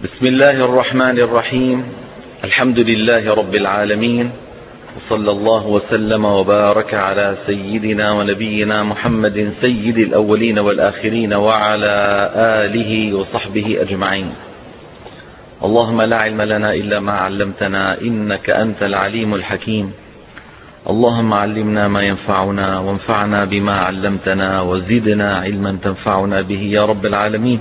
بسم الله الرحمن الرحيم. الحمد لله رب العالمين، وصلى الله وسلم وبارك على سيدنا ونبينا محمد سيد الأولين والآخرين وعلى آله وصحبه أجمعين. اللهم لا علم لنا إلا ما علمتنا إنك أنت العليم الحكيم. اللهم علمنا ما ينفعنا وانفعنا بما علمتنا وزدنا علما تنفعنا به يا رب العالمين.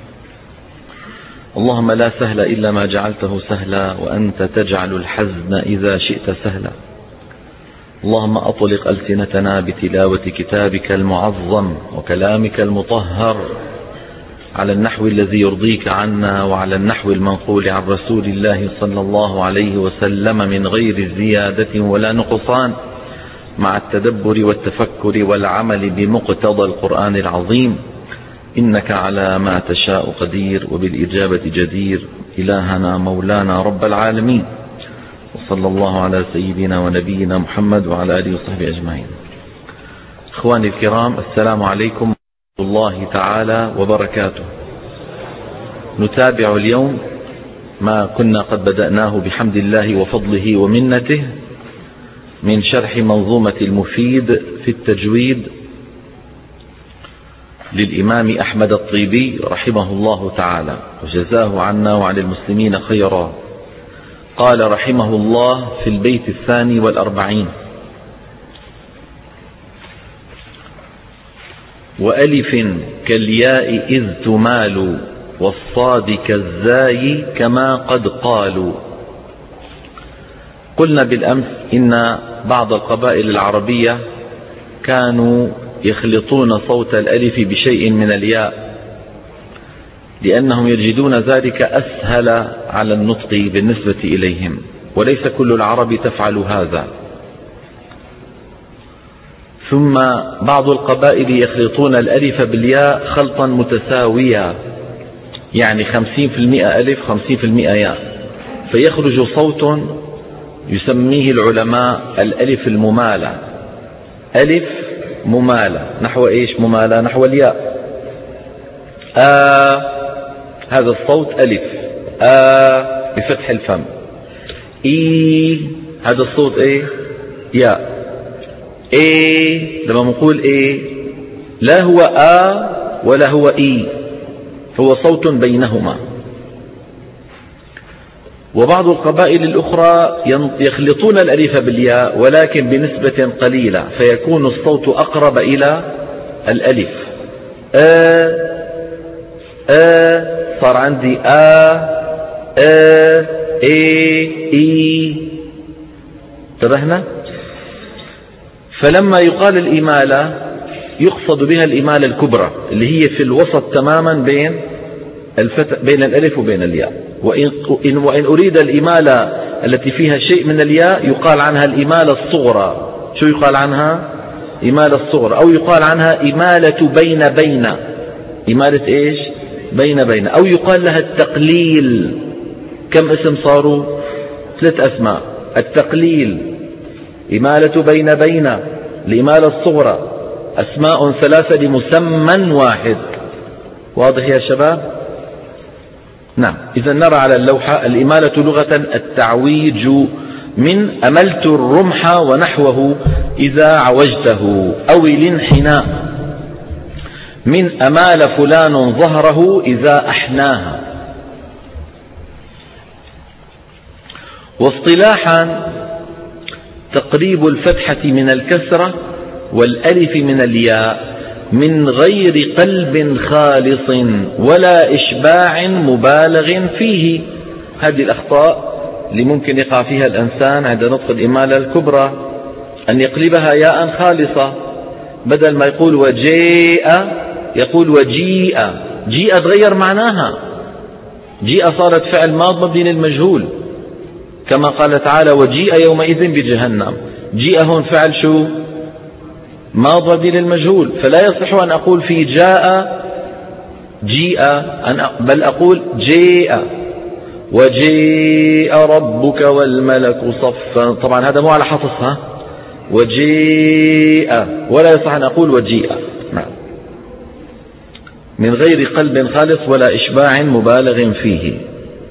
اللهم لا سهل إلا ما جعلته سهلا وأنت تجعل الحزن إذا شئت سهلا. اللهم أطلق ألسنتنا بتلاوة كتابك المعظم وكلامك المطهر على النحو الذي يرضيك عنا وعلى النحو المنقول عن رسول الله صلى الله عليه وسلم من غير زيادة ولا نقصان، مع التدبر والتفكر والعمل بمقتضى القرآن العظيم. إنك على ما تشاء قدير وبالإجابة جدير، إلهنا مولانا رب العالمين. وصلى الله على سيدنا ونبينا محمد وعلى آله وصحبه أجمعين. إخواني الكرام، السلام عليكم ورحمة الله تعالى وبركاته. نتابع اليوم ما كنا قد بدأناه بحمد الله وفضله ومنته من شرح منظومة المفيد في التجويد للإمام أحمد الطيبي رحمه الله تعالى وجزاه عنا وعن المسلمين خيرا. قال رحمه الله في البيت 42: وألف كالياء إذ تمال والصاد كالزاي كما قد قالوا. قلنا بالأمس إن بعض القبائل العربية كانوا يخلطون صوت الألف بشيء من الياء لأنهم يجدون ذلك أسهل على النطق بالنسبة إليهم، وليس كل العرب تفعل هذا. ثم بعض القبائل يخلطون الألف بالياء خلطا متساويا، يعني 50% ألف 50% ياء، فيخرج صوت يسميه العلماء الألف الممالة. ألف ممالة نحو إيش؟ ممالة نحو الياء. هذا الصوت ألف. بفتح الفم. هذا الصوت إيه؟ ياء. لما نقول لا هو ولا هو هو صوت بينهما. وبعض القبائل الأخرى يخلطون الألف بالياء ولكن بنسبة قليلة، فيكون الصوت أقرب إلى الألف. صار عندي انتبهنا؟ فلما يقال الإمالة يقصد بها الإمالة الكبرى اللي هي في الوسط تماما بين الألف وبين الياء. وإن أريد الإمالة التي فيها شيء من الياء يقال عنها الإمالة الصغرى. شو يقال عنها؟ إمالة الصغرى، أو يقال عنها إمالة بين. إمالة إيش؟ بين. أو يقال لها التقليل. كم اسم صاروا؟ 3 أسماء. التقليل، إمالة بين، الإمالة الصغرى، أسماء 3 لمسمى واحد. واضح يا شباب؟ نعم. إذا نرى على اللوحة الإمالة لغة التعويج من أملت الرمح ونحوه إذا عوجته، أو الانحناء من أمال فلان ظهره إذا أحناها. واصطلاحا تقريب الفتحة من الكسرة والألف من الياء من غير قلب خالص ولا إشباع مبالغ فيه. هذه الأخطاء اللي ممكن يقع فيها الإنسان عند نطق الإمالة الكبرى، أن يقلبها ياء خالصة، بدل ما يقول وجيء يقول وجيء. جيء تغير معناها، جيء صارت فعل ماض مبني للمجهول، كما قال تعالى وجيء يومئذ بجهنم. جيء هون فعل شو؟ ماض مبني للمجهول، فلا يصح أن أقول في جيء بل أقول جيء. وجيء ربك والملك صفا، طبعا هذا مو على حفصها. وجيء، ولا يصح أن أقول وجيء. نعم. من غير قلب خالص ولا إشباع مبالغ فيه.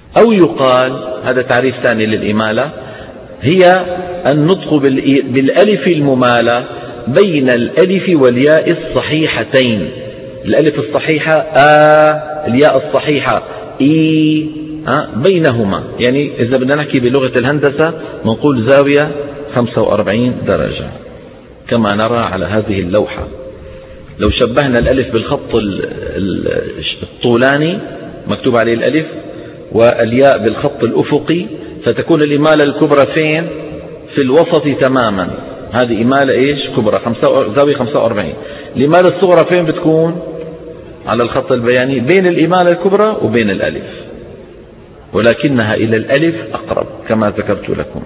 أو يقال، هذا تعريف ثاني للإمالة، هي النطق بالألف الممالة بين الألف والياء الصحيحتين. الألف الصحيحة الياء الصحيحة بينهما. يعني إذا بدنا نحكي بلغة الهندسة نقول زاوية 45 درجة كما نرى على هذه اللوحة. لو شبهنا الألف بالخط الطولاني مكتوب عليه الألف، والياء بالخط الأفقي، فتكون الإمالة الكبرى فين؟ في الوسط تماما. هذه إمالة إيش؟ كبرى، زاوية 45. الإمالة الصغرى فين بتكون؟ على الخط البياني بين الإمالة الكبرى وبين الألف، ولكنها إلى الألف أقرب كما ذكرت لكم.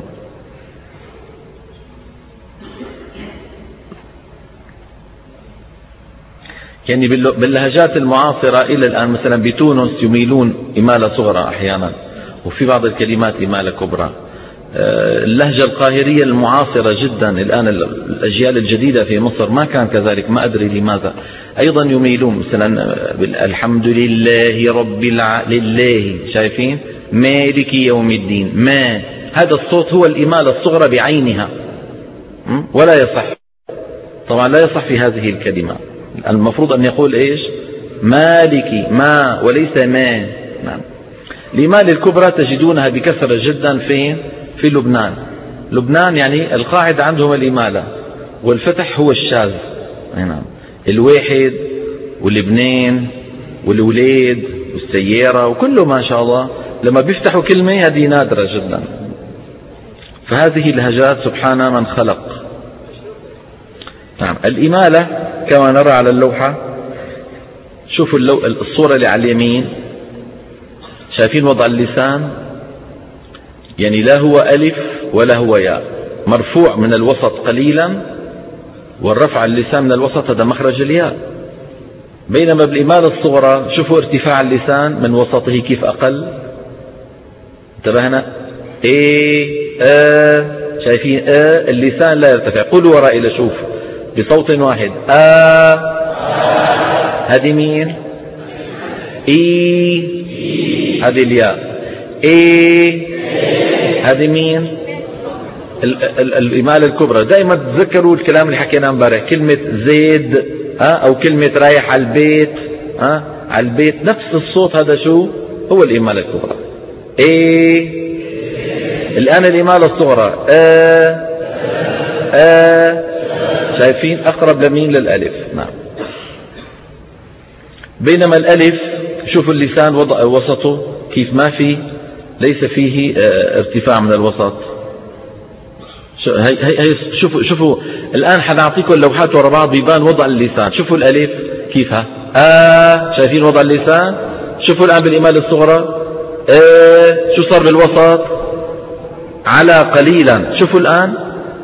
يعني باللهجات المعاصرة إلى الآن مثلا بتونس يميلون إمالة صغرى أحيانا، وفي بعض الكلمات إمالة كبرى. اللهجة القاهرية المعاصرة جدا الآن، الأجيال الجديدة في مصر ما كان كذلك، ما أدري لماذا، أيضا يميلون مثلا الحمد لله رب لله، شايفين؟ مالك يوم الدين، ما هذا الصوت هو الإمالة الصغرى بعينها، ولا يصح طبعا، لا يصح في هذه الكلمة. المفروض أن يقول إيش؟ مالك ما، وليس ما. نعم. الإمالة الكبرى تجدونها بكثرة جدا فين؟ في لبنان. لبنان يعني القاعدة عندهم الإمالة، والفتح هو الشاذ. نعم. الواحد والابنين والولاد والسيارة وكله ما شاء الله، لما بيفتحوا كلمة هذه نادرة جدا. فهذه اللهجات سبحان من خلق. نعم. الإمالة كما نرى على اللوحة، شوفوا الصورة اللي على اليمين، شايفين وضع اللسان؟ يعني لا هو ألف ولا هو ياء، مرفوع من الوسط قليلا، والرفع اللسان من الوسط هذا مخرج الياء. بينما بالإمالة الصغرى شوفوا ارتفاع اللسان من وسطه كيف أقل. انتبهنا؟ شايفين اللسان لا يرتفع. قولوا ورائي لشوف بصوت واحد. هذه مين؟ هذه الياء. هذه مين؟ الإمالة الكبرى. دائما تذكروا الكلام اللي حكيناه امبارح، كلمة زيد أو كلمة رايح على البيت على البيت، نفس الصوت هذا شو هو الإمالة الكبرى. الآن الإمالة الصغرى شايفين؟ أقرب لمين؟ للألف. نعم. بينما الألف شوفوا اللسان وضع وسطه كيف، ما في، ليس فيه ارتفاع من الوسط. شوفوا الآن حنعطيكم اللوحات ورا بعض بيبان وضع اللسان. شوفوا الألف كيفها، شايفين وضع اللسان؟ شوفوا الآن بالإمالة الصغرى شو صار بالوسط؟ على قليلا. شوفوا الآن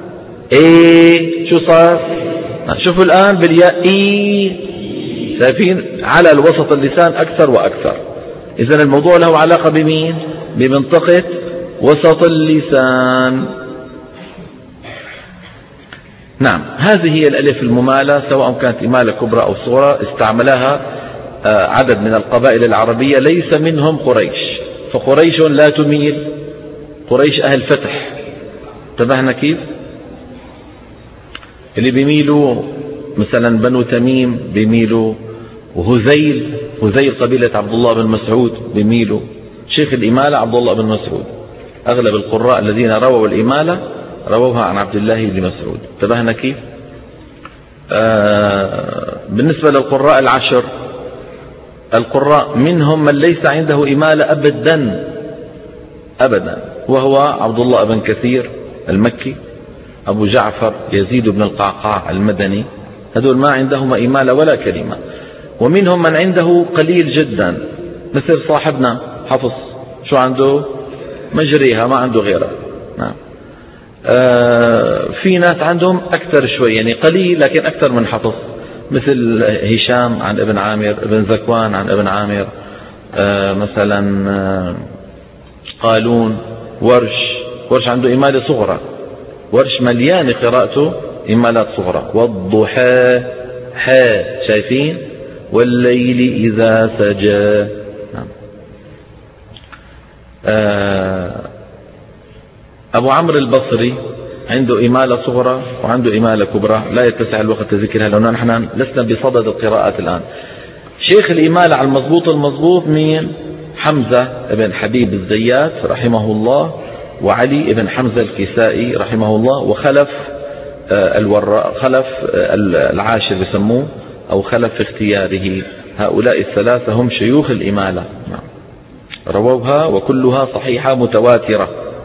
شو صار؟ شوفوا الآن بالياء شايفين؟ على الوسط اللسان أكثر وأكثر. إذن الموضوع له علاقة بمين؟ بمنطقة وسط اللسان. نعم. هذه هي الألف الممالة، سواء كانت إمالة كبرى أو صغرى، استعملها عدد من القبائل العربية، ليس منهم قريش، فقريش لا تميل، قريش أهل فتح. انتبهنا كيف؟ اللي بيميلوا مثلا بنو تميم بيميلوا، وهذيل قبيلة عبد الله بن مسعود بيميلوا. شيخ الإمالة عبد الله بن مسعود. أغلب القراء الذين رووا الإمالة رووها عن عبد الله بن مسعود. انتبهنا كيف؟ بالنسبة للقراء العشر، القراء منهم من ليس عنده إمالة أبدا، وهو عبد الله بن كثير المكي، أبو جعفر يزيد بن القعقاع المدني، هذول ما عندهما إمالة ولا كلمة. ومنهم من عنده قليل جدا، مثل صاحبنا حفص، شو عنده؟ مجريها، ما عنده غيرها. نعم. في ناس عندهم أكثر شوي، يعني قليل لكن أكثر من حفص، مثل هشام عن ابن عامر، ابن ذكوان عن ابن عامر، مثلا قالون، ورش عنده إمالة صغرى، ورش مليان قراءته إمالات صغرى. والضحى شايفين؟ والليل إذا سجى. نعم. أبو عمرو البصري عنده إمالة صغرى وعنده إمالة كبرى، لا يتسع الوقت لذكرها لأننا نحن لسنا بصدد القراءات الآن. شيخ الإمالة على المضبوط مين؟ حمزة بن حبيب الزيات رحمه الله، وعلي بن حمزة الكسائي رحمه الله، وخلف خلف العاشر بسموه أو خلف اختياره. هؤلاء الثلاثة هم شيوخ الإمالة، رووها وكلها صحيحة متواترة.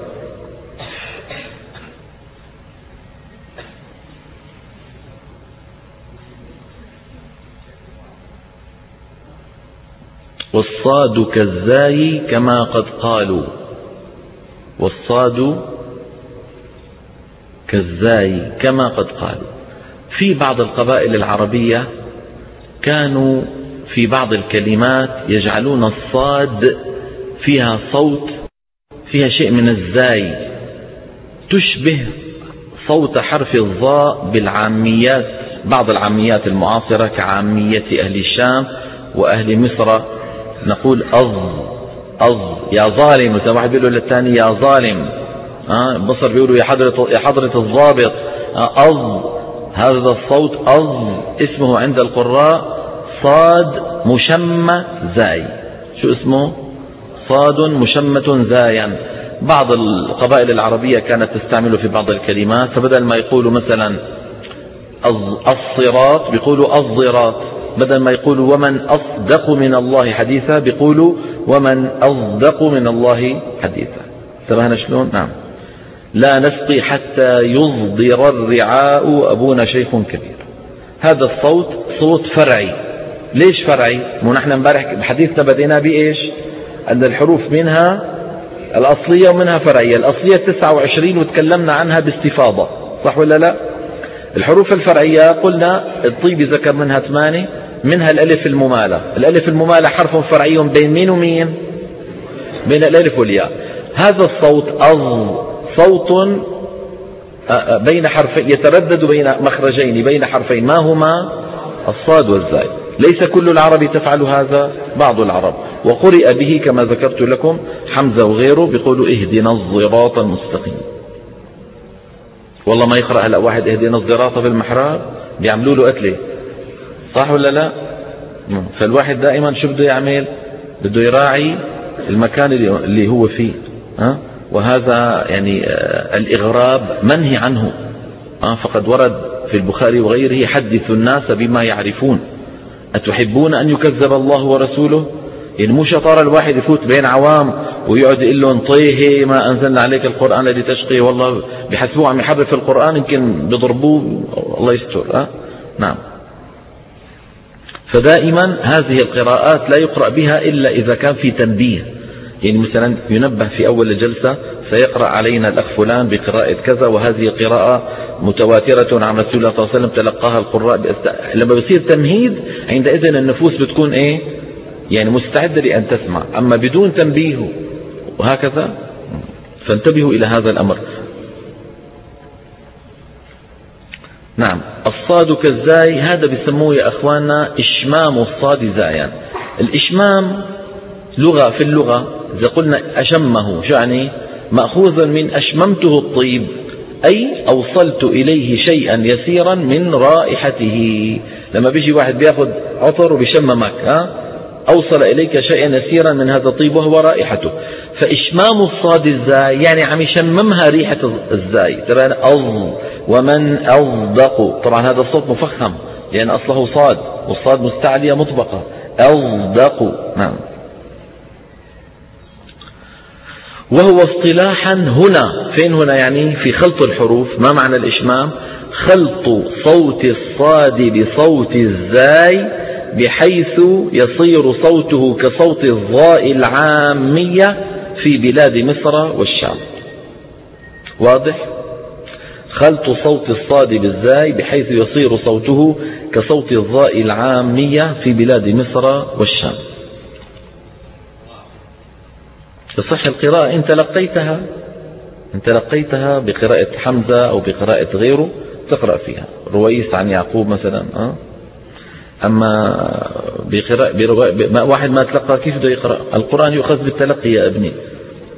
والصاد كالزاي كما قد قالوا، والصاد كالزاي كما قد قالوا. في بعض القبائل العربية كانوا في بعض الكلمات يجعلون الصاد فيها صوت، فيها شيء من الزاي، تشبه صوت حرف الظاء بالعاميات، بعض العاميات المعاصرة كعامية أهل الشام وأهل مصر. نقول يا ظالم، واحد بيقول للثاني يا ظالم، بصر بيقولوا يا حضرة الضابط، هذا الصوت اسمه عند القراء صاد مشمة زاي. شو اسمه؟ صاد مشمة زايا. بعض القبائل العربية كانت تستعمله في بعض الكلمات، فبدل ما يقولوا مثلا الصراط بيقولوا الضراط، بدل ما يقولوا ومن أصدق من الله حديثا بيقولوا ومن أصدق من الله حديثا. انتبهنا شلون؟ نعم. لا نسقي حتى يصدر الرعاء أبونا شيخ كبير. هذا الصوت صوت فرعي. ليش فرعي؟ مو نحن امبارح بحديثنا بدينا بإيش؟ أن الحروف منها الأصلية ومنها فرعية. الأصلية 29 وتكلمنا عنها باستفاضة، صح ولا لا؟ الحروف الفرعية قلنا الطيبي ذكر منها 8، منها الألف الممالة. الألف الممالة حرف فرعي بين مين ومين؟ بين الألف والياء. هذا الصوت صوت بين حرفين، يتردد بين مخرجين بين حرفين، ما هما؟ الصاد والزاي. ليس كل العرب تفعل هذا، بعض العرب، وقرئ به كما ذكرت لكم حمزة وغيره بيقولوا اهدنا الصراط المستقيم. والله ما يقرأ هلا واحد اهدنا الصراط في المحراب بيعملوا له قتله، صح ولا لا؟ فالواحد دائما شو بده يعمل؟ بده يراعي المكان اللي هو فيه، وهذا يعني الإغراب منهي عنه. فقد ورد في البخاري وغيره حدثوا الناس بما يعرفون أتحبون أن يكذب الله ورسوله. يعني مو شطارة الواحد يفوت بين عوام ويقعد يقول لهم طيه ما أنزلنا عليك القرآن الذي تشقي، والله بحسبوه عم يحرف القرآن يمكن بضربوه، الله يستر. نعم. فدائما هذه القراءات لا يقرأ بها إلا إذا كان في تنبيه. يعني مثلا ينبه في أول الجلسة سيقرأ علينا الأخ فلان بقراءة كذا، وهذه قراءة متواترة عن رسول الله صلى الله عليه وسلم تلقاها القراء لما بيصير تمهيد عندئذ النفوس بتكون إيه؟ يعني مستعدة لأن تسمع. أما بدون تنبيه وهكذا فانتبهوا إلى هذا الأمر. نعم. الصاد كالزاي هذا بيسموه يا أخواننا إشمام الصاد زايا. الإشمام لغة في اللغة إذا قلنا أشمه يعني مأخوذ من أشممته الطيب، أي أوصلت إليه شيئا يسيرا من رائحته. لما بيجي واحد بياخذ عطر وبيشممك، أوصل إليك شيئا يسيرا من هذا الطيب وهو رائحته. فإشمام الصاد الزاي يعني عم يشممها ريحة الزاي. ترى ومن أصدق، طبعا هذا الصوت مفخم لأن أصله صاد، والصاد مستعلية مطبقة. أصدق. نعم. وهو اصطلاحا هنا، فين هنا؟ يعني في خلط الحروف. ما معنى الإشمام؟ خلط صوت الصاد بصوت الزاي بحيث يصير صوته كصوت الظاء العامية في بلاد مصر والشام. واضح؟ خلط صوت الصاد بالزاي بحيث يصير صوته كصوت الظاء العامية في بلاد مصر والشام. تصح القراءة إن تلقيتها بقراءة حمزة أو بقراءة غيره تقرأ فيها. رويس عن يعقوب مثلا. أما واحد ما تلقى كيف بده يقرأ؟ القرآن يؤخذ بالتلقي يا ابني.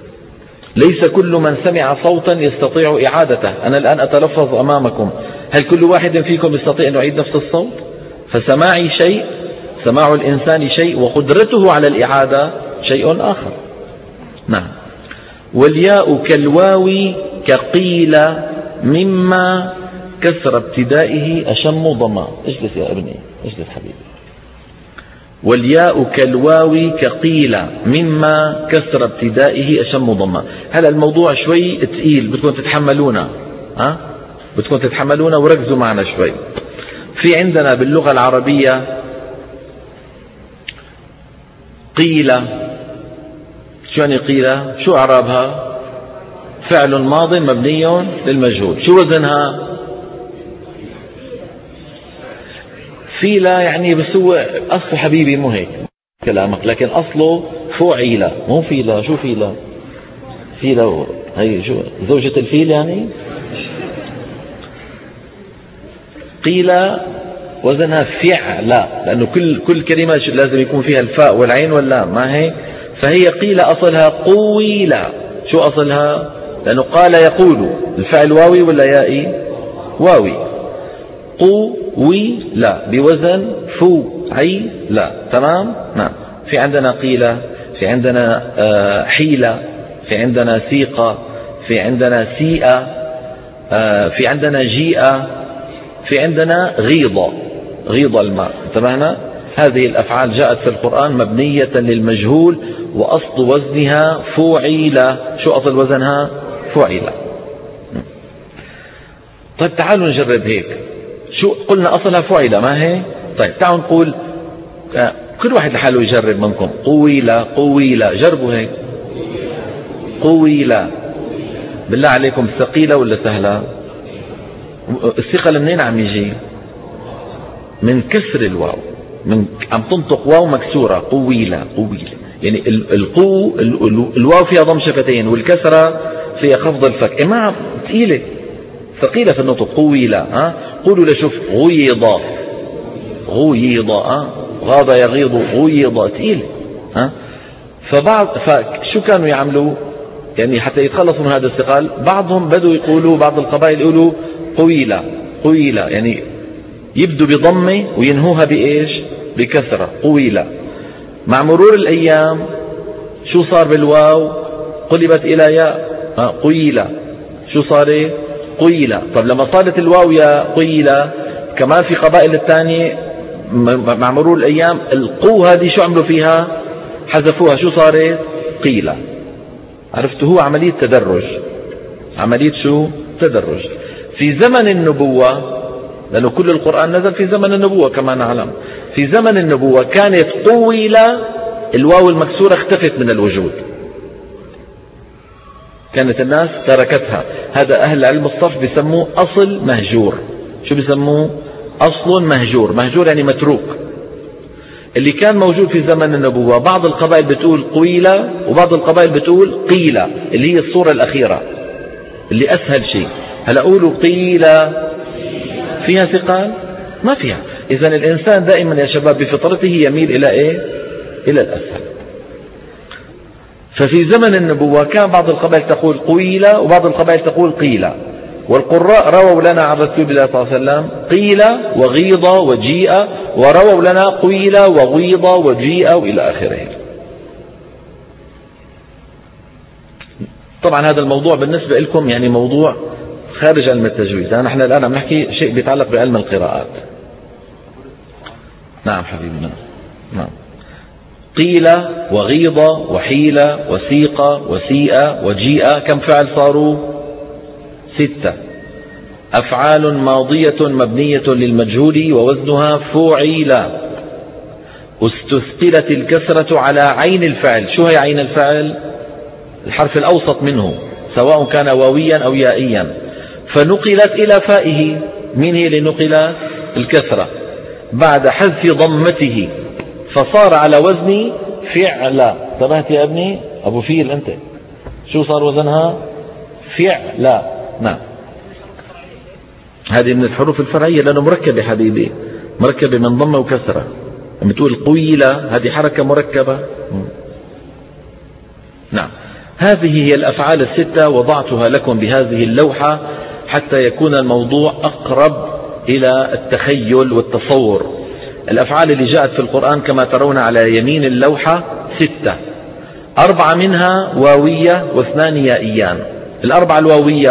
ليس كل من سمع صوتا يستطيع إعادته. أنا الآن أتلفظ أمامكم، هل كل واحد فيكم يستطيع أن يعيد نفس الصوت؟ فسماعي شيء، سماع الإنسان شيء، وقدرته على الإعادة شيء آخر. نعم. والياء كالواو كقيل مما كسر ابتدائه أشم ضما. اجلس يا ابني، اجلس حبيبي. والياء كالواو كقيل مما كسر ابتدائه أشم ضما. هلا الموضوع شوي تقيل، بدكم تتحملونا، بدكم تتحملونا وركزوا معنا شوي. في عندنا باللغة العربية قيل، شو يعني قيل؟ شو أعرابها؟ فعل ماض مبني للمجهول. شو وزنها؟ فيلا يعني، بس هو أصله حبيبي مو هيك كلامك، لكن أصله فعيلة مو فيلا. شو فيلا؟ فيلا هي شو زوجة الفيل يعني. قيل وزنها فعلة، لأنه كل كلمة لازم يكون فيها الفاء والعين واللام، ما هيك؟ فهي قيل أصلها قويلة. شو أصلها؟ لأنه قال يقول، الفعل واوي ولا يائي؟ واوي. قويلة بوزن فعيلة. تمام؟ نعم. في عندنا قيل، في عندنا حيلة، في عندنا سيقة، في عندنا سيئة، في عندنا جيئة، في عندنا غيضة، غيض الماء. انتبهنا؟ هذه الأفعال جاءت في القرآن مبنية للمجهول، وأصل وزنها فعيلة. شو أصل وزنها؟ فعيلة. طيب تعالوا نجرب هيك. شو قلنا أصلها فعيلة، ما هي؟ طيب تعالوا نقول كل واحد لحاله يجرب منكم. قويلة قويلة، جربوا هيك. قويلة. بالله عليكم ثقيلة ولا سهلة؟ الثقل منين عم يجي؟ من كسر الواو، من عم تنطق واو مكسورة. قويلة قويلة يعني الواو فيها ضم شفتين، والكسرة فيها خفض الفك. ما ثقيلة، ثقيلة في النطق. قويلة. قولوا لشوف. غيضة، غيضة، غاض يغيض، غيضة، ثقيلة. فشو كانوا يعملوا يعني حتى يتخلصوا من هذا الثقل؟ بعضهم بدوا يقولوا، بعض القبائل يقولوا قويلة قويلة، يعني يبدوا بضمة وينهوها بإيش؟ بكسرة. قويلة. مع مرور الأيام شو صار بالواو؟ قلبت إلى ياء. قويلة. شو صار؟ قويلة. طب لما صارت الواو يا قويلة، كمان في قبائل الثانية مع مرور الأيام القو هذه شو عملوا فيها؟ حذفوها. شو صارت؟ قيلة. عرفت؟ هو عملية تدرج، عملية شو؟ تدرج. في زمن النبوة، لأنه كل القرآن نزل في زمن النبوة كما نعلم، في زمن النبوة كانت قويلة، الواو المكسورة اختفت من الوجود، كانت الناس تركتها. هذا أهل علم الصرف بيسموه أصل مهجور. شو بيسموه؟ أصل مهجور. مهجور يعني متروك. اللي كان موجود في زمن النبوة، بعض القبائل بتقول قويلة وبعض القبائل بتقول قيلة، اللي هي الصورة الأخيرة اللي أسهل شيء. هلا قولوا قيلة، فيها ثقل؟ ما فيها. إذن الإنسان دائما يا شباب بفطرته يميل إلى إيه؟ إلى الأسهل. ففي زمن النبوة كان بعض القبائل تقول قويلة وبعض القبائل تقول قيلة، والقراء رووا لنا عن رسول الله صلى الله عليه وسلم قيل وغيض وجيء، ورووا لنا قيل وغيض وجيء وإلى آخره. طبعا هذا الموضوع بالنسبة لكم يعني موضوع خارج علم التجويد. نحن الآن عم نحكي شيء بيتعلق بعلم القراءات. نعم حبيبنا. نعم. قيل وغيض وحيل وسيق وسيء وجيء، كم فعل صاروا؟ 6. أفعال ماضية مبنية للمجهول ووزنها فعيلة. استثقلت الكسرة على عين الفعل. شو هي عين الفعل؟ الحرف الأوسط منه، سواء كان واويا أو يائيا، فنقلت إلى فائه. من هي اللي نقلت؟ الكسرة، بعد حذف ضمته، فصار على وزن فعل. انتبهت يا ابني؟ أبو فيل أنت، شو صار وزنها؟ فعل. نعم. هذه من الحروف الفرعية لأنه مركبة حبيبي، مركبة من ضمة وكسرة. لما تقول قويلة هذه حركة مركبة. نعم. هذه هي الأفعال الستة، وضعتها لكم بهذه اللوحة حتى يكون الموضوع أقرب إلى التخيل والتصور. الأفعال اللي جاءت في القرآن كما ترون على يمين اللوحة 6، 4 منها واوية و2 يائيان. ال4 الواوية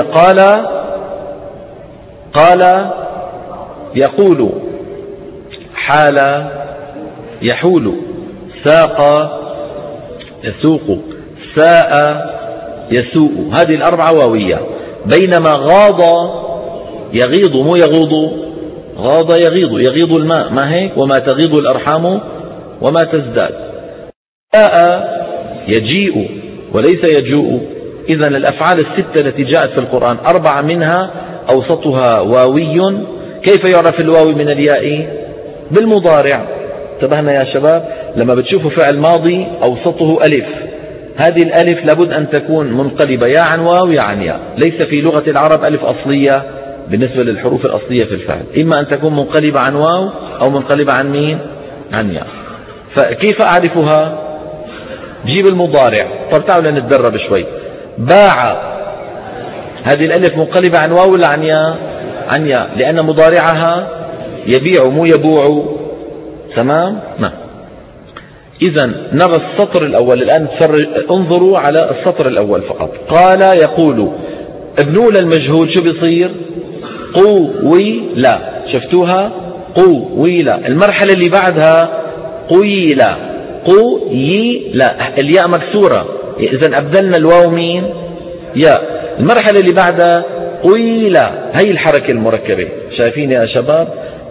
قال يقول، حال يحول، ساق يسوق، ساء يسوء. هذه ال4 واوية. بينما غاض يغيض، مو يغوض، غاض يغيض، يغيض الماء، ما هيك؟ وما تغيض الأرحام وما تزداد. جاء يجيء وليس يجوء. إذن الأفعال الستة التي جاءت في القرآن 4 منها أوسطها واوي. كيف يعرف الواوي من الياء؟ بالمضارع. انتبهنا يا شباب؟ لما بتشوفوا فعل ماضي أوسطه ألف، هذه الألف لابد أن تكون منقلبة يا عن واو يا عن ياء. ليس في لغة العرب ألف أصلية بالنسبة للحروف الأصلية في الفعل، إما أن تكون منقلبة عن واو أو منقلبة عن مين؟ عن ياء. فكيف أعرفها؟ جيب المضارع. طب تعالوا نتدرب شوي. باع، هذه الألف منقلبة عن واو ولا عن ياء؟ عن ياء، لأن مضارعها يبيع مو يبوع. تمام؟ نعم. إذن نرى السطر الأول الآن. انظروا على السطر الأول فقط. قال يقول، ابنوا للمجهول شو بيصير؟ قويلا. شفتوها؟ قويلا. المرحلة اللي بعدها قويلا، قويلا، الياء مكسورة، إذن أبدلنا الواو مين؟ ياء. المرحلة اللي بعدها قويلا، هي الحركة المركبة. شايفين يا شباب؟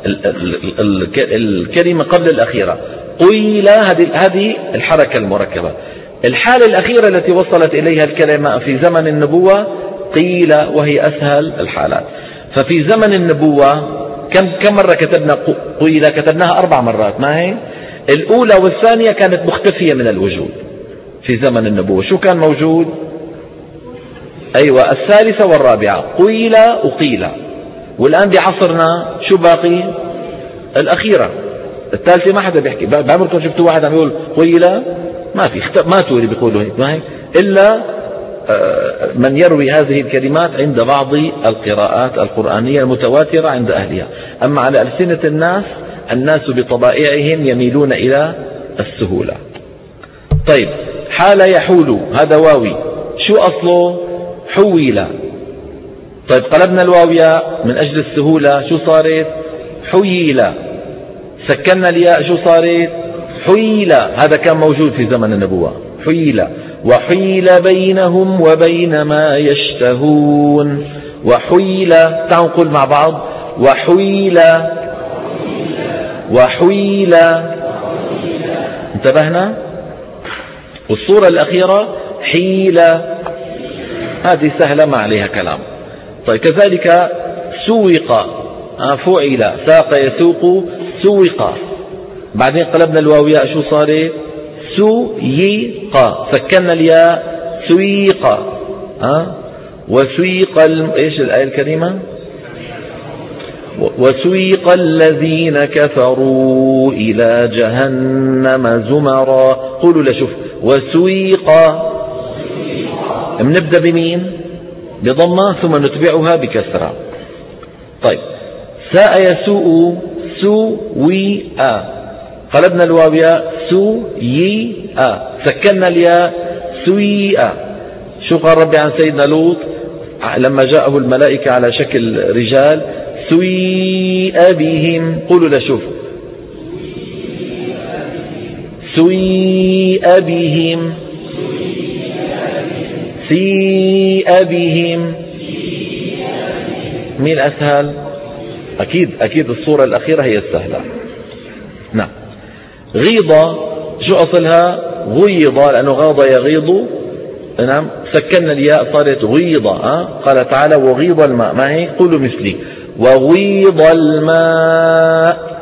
الكلمة قبل الأخيرة قيل، هذه الحركة المركبة. الحالة الأخيرة التي وصلت إليها الكلمة في زمن النبوة قيل، وهي أسهل الحالات. ففي زمن النبوة كم مرة كتبنا قيل؟ كتبناها 4 مرات، ما هي؟ الأولى والثانية كانت مختفية من الوجود في زمن النبوة. شو كان موجود؟ أيوة، الثالثة والرابعة قيل وقيل. والآن بعصرنا شو باقي؟ الأخيرة، الثالثة ما حدا بيحكي. بعمركم شفتوا واحد عم يقول قيل؟ ما في، ماتوا اللي بيقولوا هيك، ما هيك إلا من يروي هذه الكلمات عند بعض القراءات القرآنية المتواترة عند أهلها. أما على ألسنة الناس بطبائعهم يميلون إلى السهولة. طيب، حال يحول، هذا واوي، شو أصله؟ حويل. طيب قلبنا الواوية من أجل السهولة، شو صارت؟ حييل. سكننا الياء، شو صارت؟ حييل. هذا كان موجود في زمن النبوة، حييل. وحيل بينهم وبين ما يشتهون. وحيل، تعالوا نقول مع بعض، وحيل، وحيل. انتبهنا؟ والصورة الأخيرة حيلة، هذه سهلة ما عليها كلام. طيب كذلك سوق، فعل، ساق يسوق، سوق. بعدين قلبنا الواوياء، شو صارت؟ سويق. سكننا الياء، سويق. وسويق ايش الآية الكريمة؟ وسويق الذين كفروا إلى جهنم زمرا. قولوا لشوف، وسويق، بنبدأ بمين؟ بضمة ثم نتبعها بكسرة. طيب، ساء يسوء، سويئا. قلبنا الواوية، سويئا. سكننا الياء، سويئا. شو قال ربي عن سيدنا لوط لما جاءه الملائكة على شكل رجال؟ سويئ بهم. قولوا لشوف، سويئ بهم، سيئ بهم. مين أسهل؟ أكيد الصورة الأخيرة هي السهلة. نعم. غيضة، شو أصلها؟ غيضة، لأنه غاض يغيض. نعم، سكننا الياء صارت غيضة. قال تعالى وغيض الماء، ما هي؟ قولوا مثلي، وغيض الماء.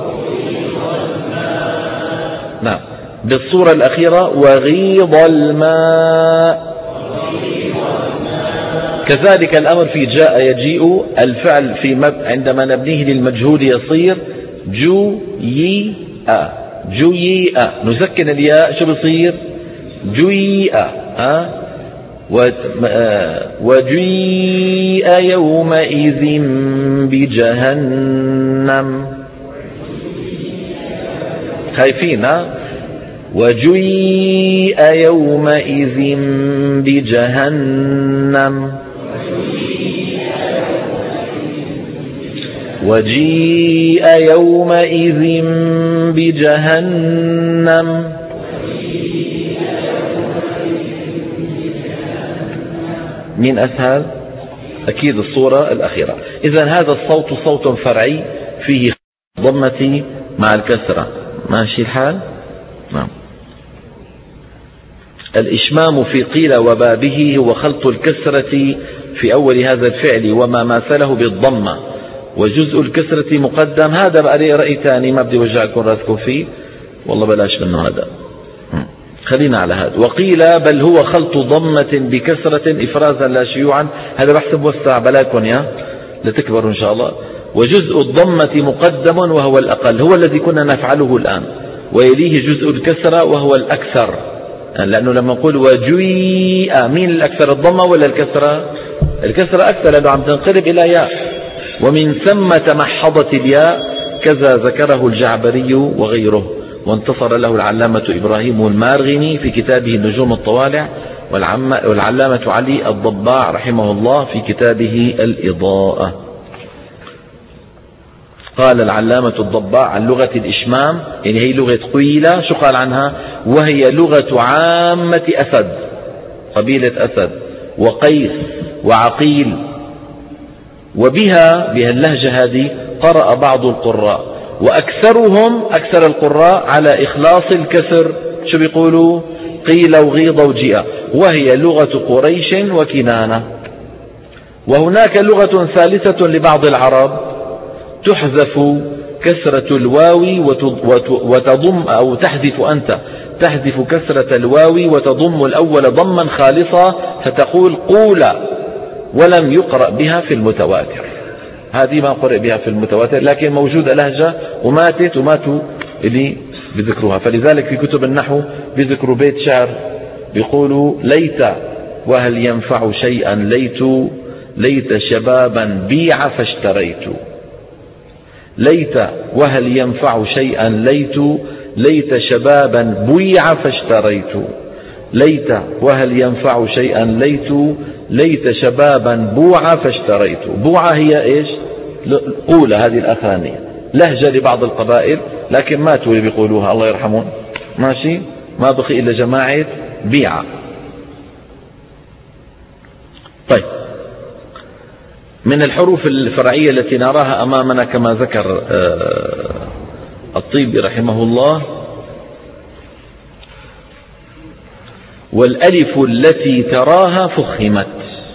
نعم، بالصورة الأخيرة وغيض الماء. كذلك الأمر في جاء يجيء، الفعل في عندما نبنيه للمجهول يصير جويئ، جويئ. نسكن الياء، شو بصير؟ جويئ. وجيء يومئذ بجهنم. خايفين وجيء يومئذ بجهنم. وجيء يومئذ بجهنم. مين أسهل؟ أكيد الصورة الأخيرة. إذن هذا الصوت صوت فرعي فيه ضمة مع الكسرة. ماشي الحال؟ نعم. الإشمام في قيل وبابه هو خلط الكسرة في أول هذا الفعل وما ماثله بالضمة، وجزء الكسرة مقدم. هذا بقى رأي ثاني ما بدي وجعكم راسكم فيه، والله بلاش منه هذا، خلينا على هذا. وقيل بل هو خلط ضمة بكسرة إفرازا لا شيوعا. هذا بحسب وسع بلاكم يا لتكبروا إن شاء الله. وجزء الضمة مقدم وهو الأقل، هو الذي كنا نفعله الآن، ويليه جزء الكسرة وهو الأكثر، لأنه لما نقول وجيء مين الأكثر، الضمة ولا الكسرة؟ الكسرة أكثر لأنه عم تنقلب إلى ياء، ومن ثم تمحضت الياء كذا ذكره الجعبري وغيره، وانتصر له العلامة إبراهيم المارغني في كتابه النجوم الطوالع، والعلامة علي الضباع رحمه الله في كتابه الإضاءة. قال العلامة الضباع عن لغة الإشمام، يعني هي لغة قيلة، شو قال عنها؟ وهي لغة عامة أسد، قبيلة أسد وقيس وعقيل، وبها اللهجة هذه قرأ بعض القراء، وأكثرهم أكثر القراء على إخلاص الكسر. شو بيقولوا؟ قيل وغيض وجيء، وهي لغة قريش وكنانة. وهناك لغة ثالثة لبعض العرب تحذف كسرة الواو وتضم، أو تحذف أنت تحذف كسرة الواو وتضم الأول ضما خالصا فتقول قولا، ولم يقرأ بها في المتواتر. هذه ما قرأ بها في المتواتر، لكن موجودة لهجة وماتوا اللي بذكروها. فلذلك في كتب النحو بذكروا بيت شعر بيقولوا ليت وهل ينفع شيئا ليت شبابا بيع فاشتريت. ليت وهل ينفع شيئا ليت شبابا بيع فاشتريت. ليت وهل ينفع شيئا ليت شبابا بوع فاشتريت. بوعة هي ايش؟ أولى هذه الأخانية، لهجة لبعض القبائل، لكن ماتوا اللي بيقولوها الله يرحمون. ماشي، ما بقي إلا جماعة بيعة. طيب، من الحروف الفرعية التي نراها أمامنا كما ذكر الطيبي رحمه الله: والألف التي تراها فخمت.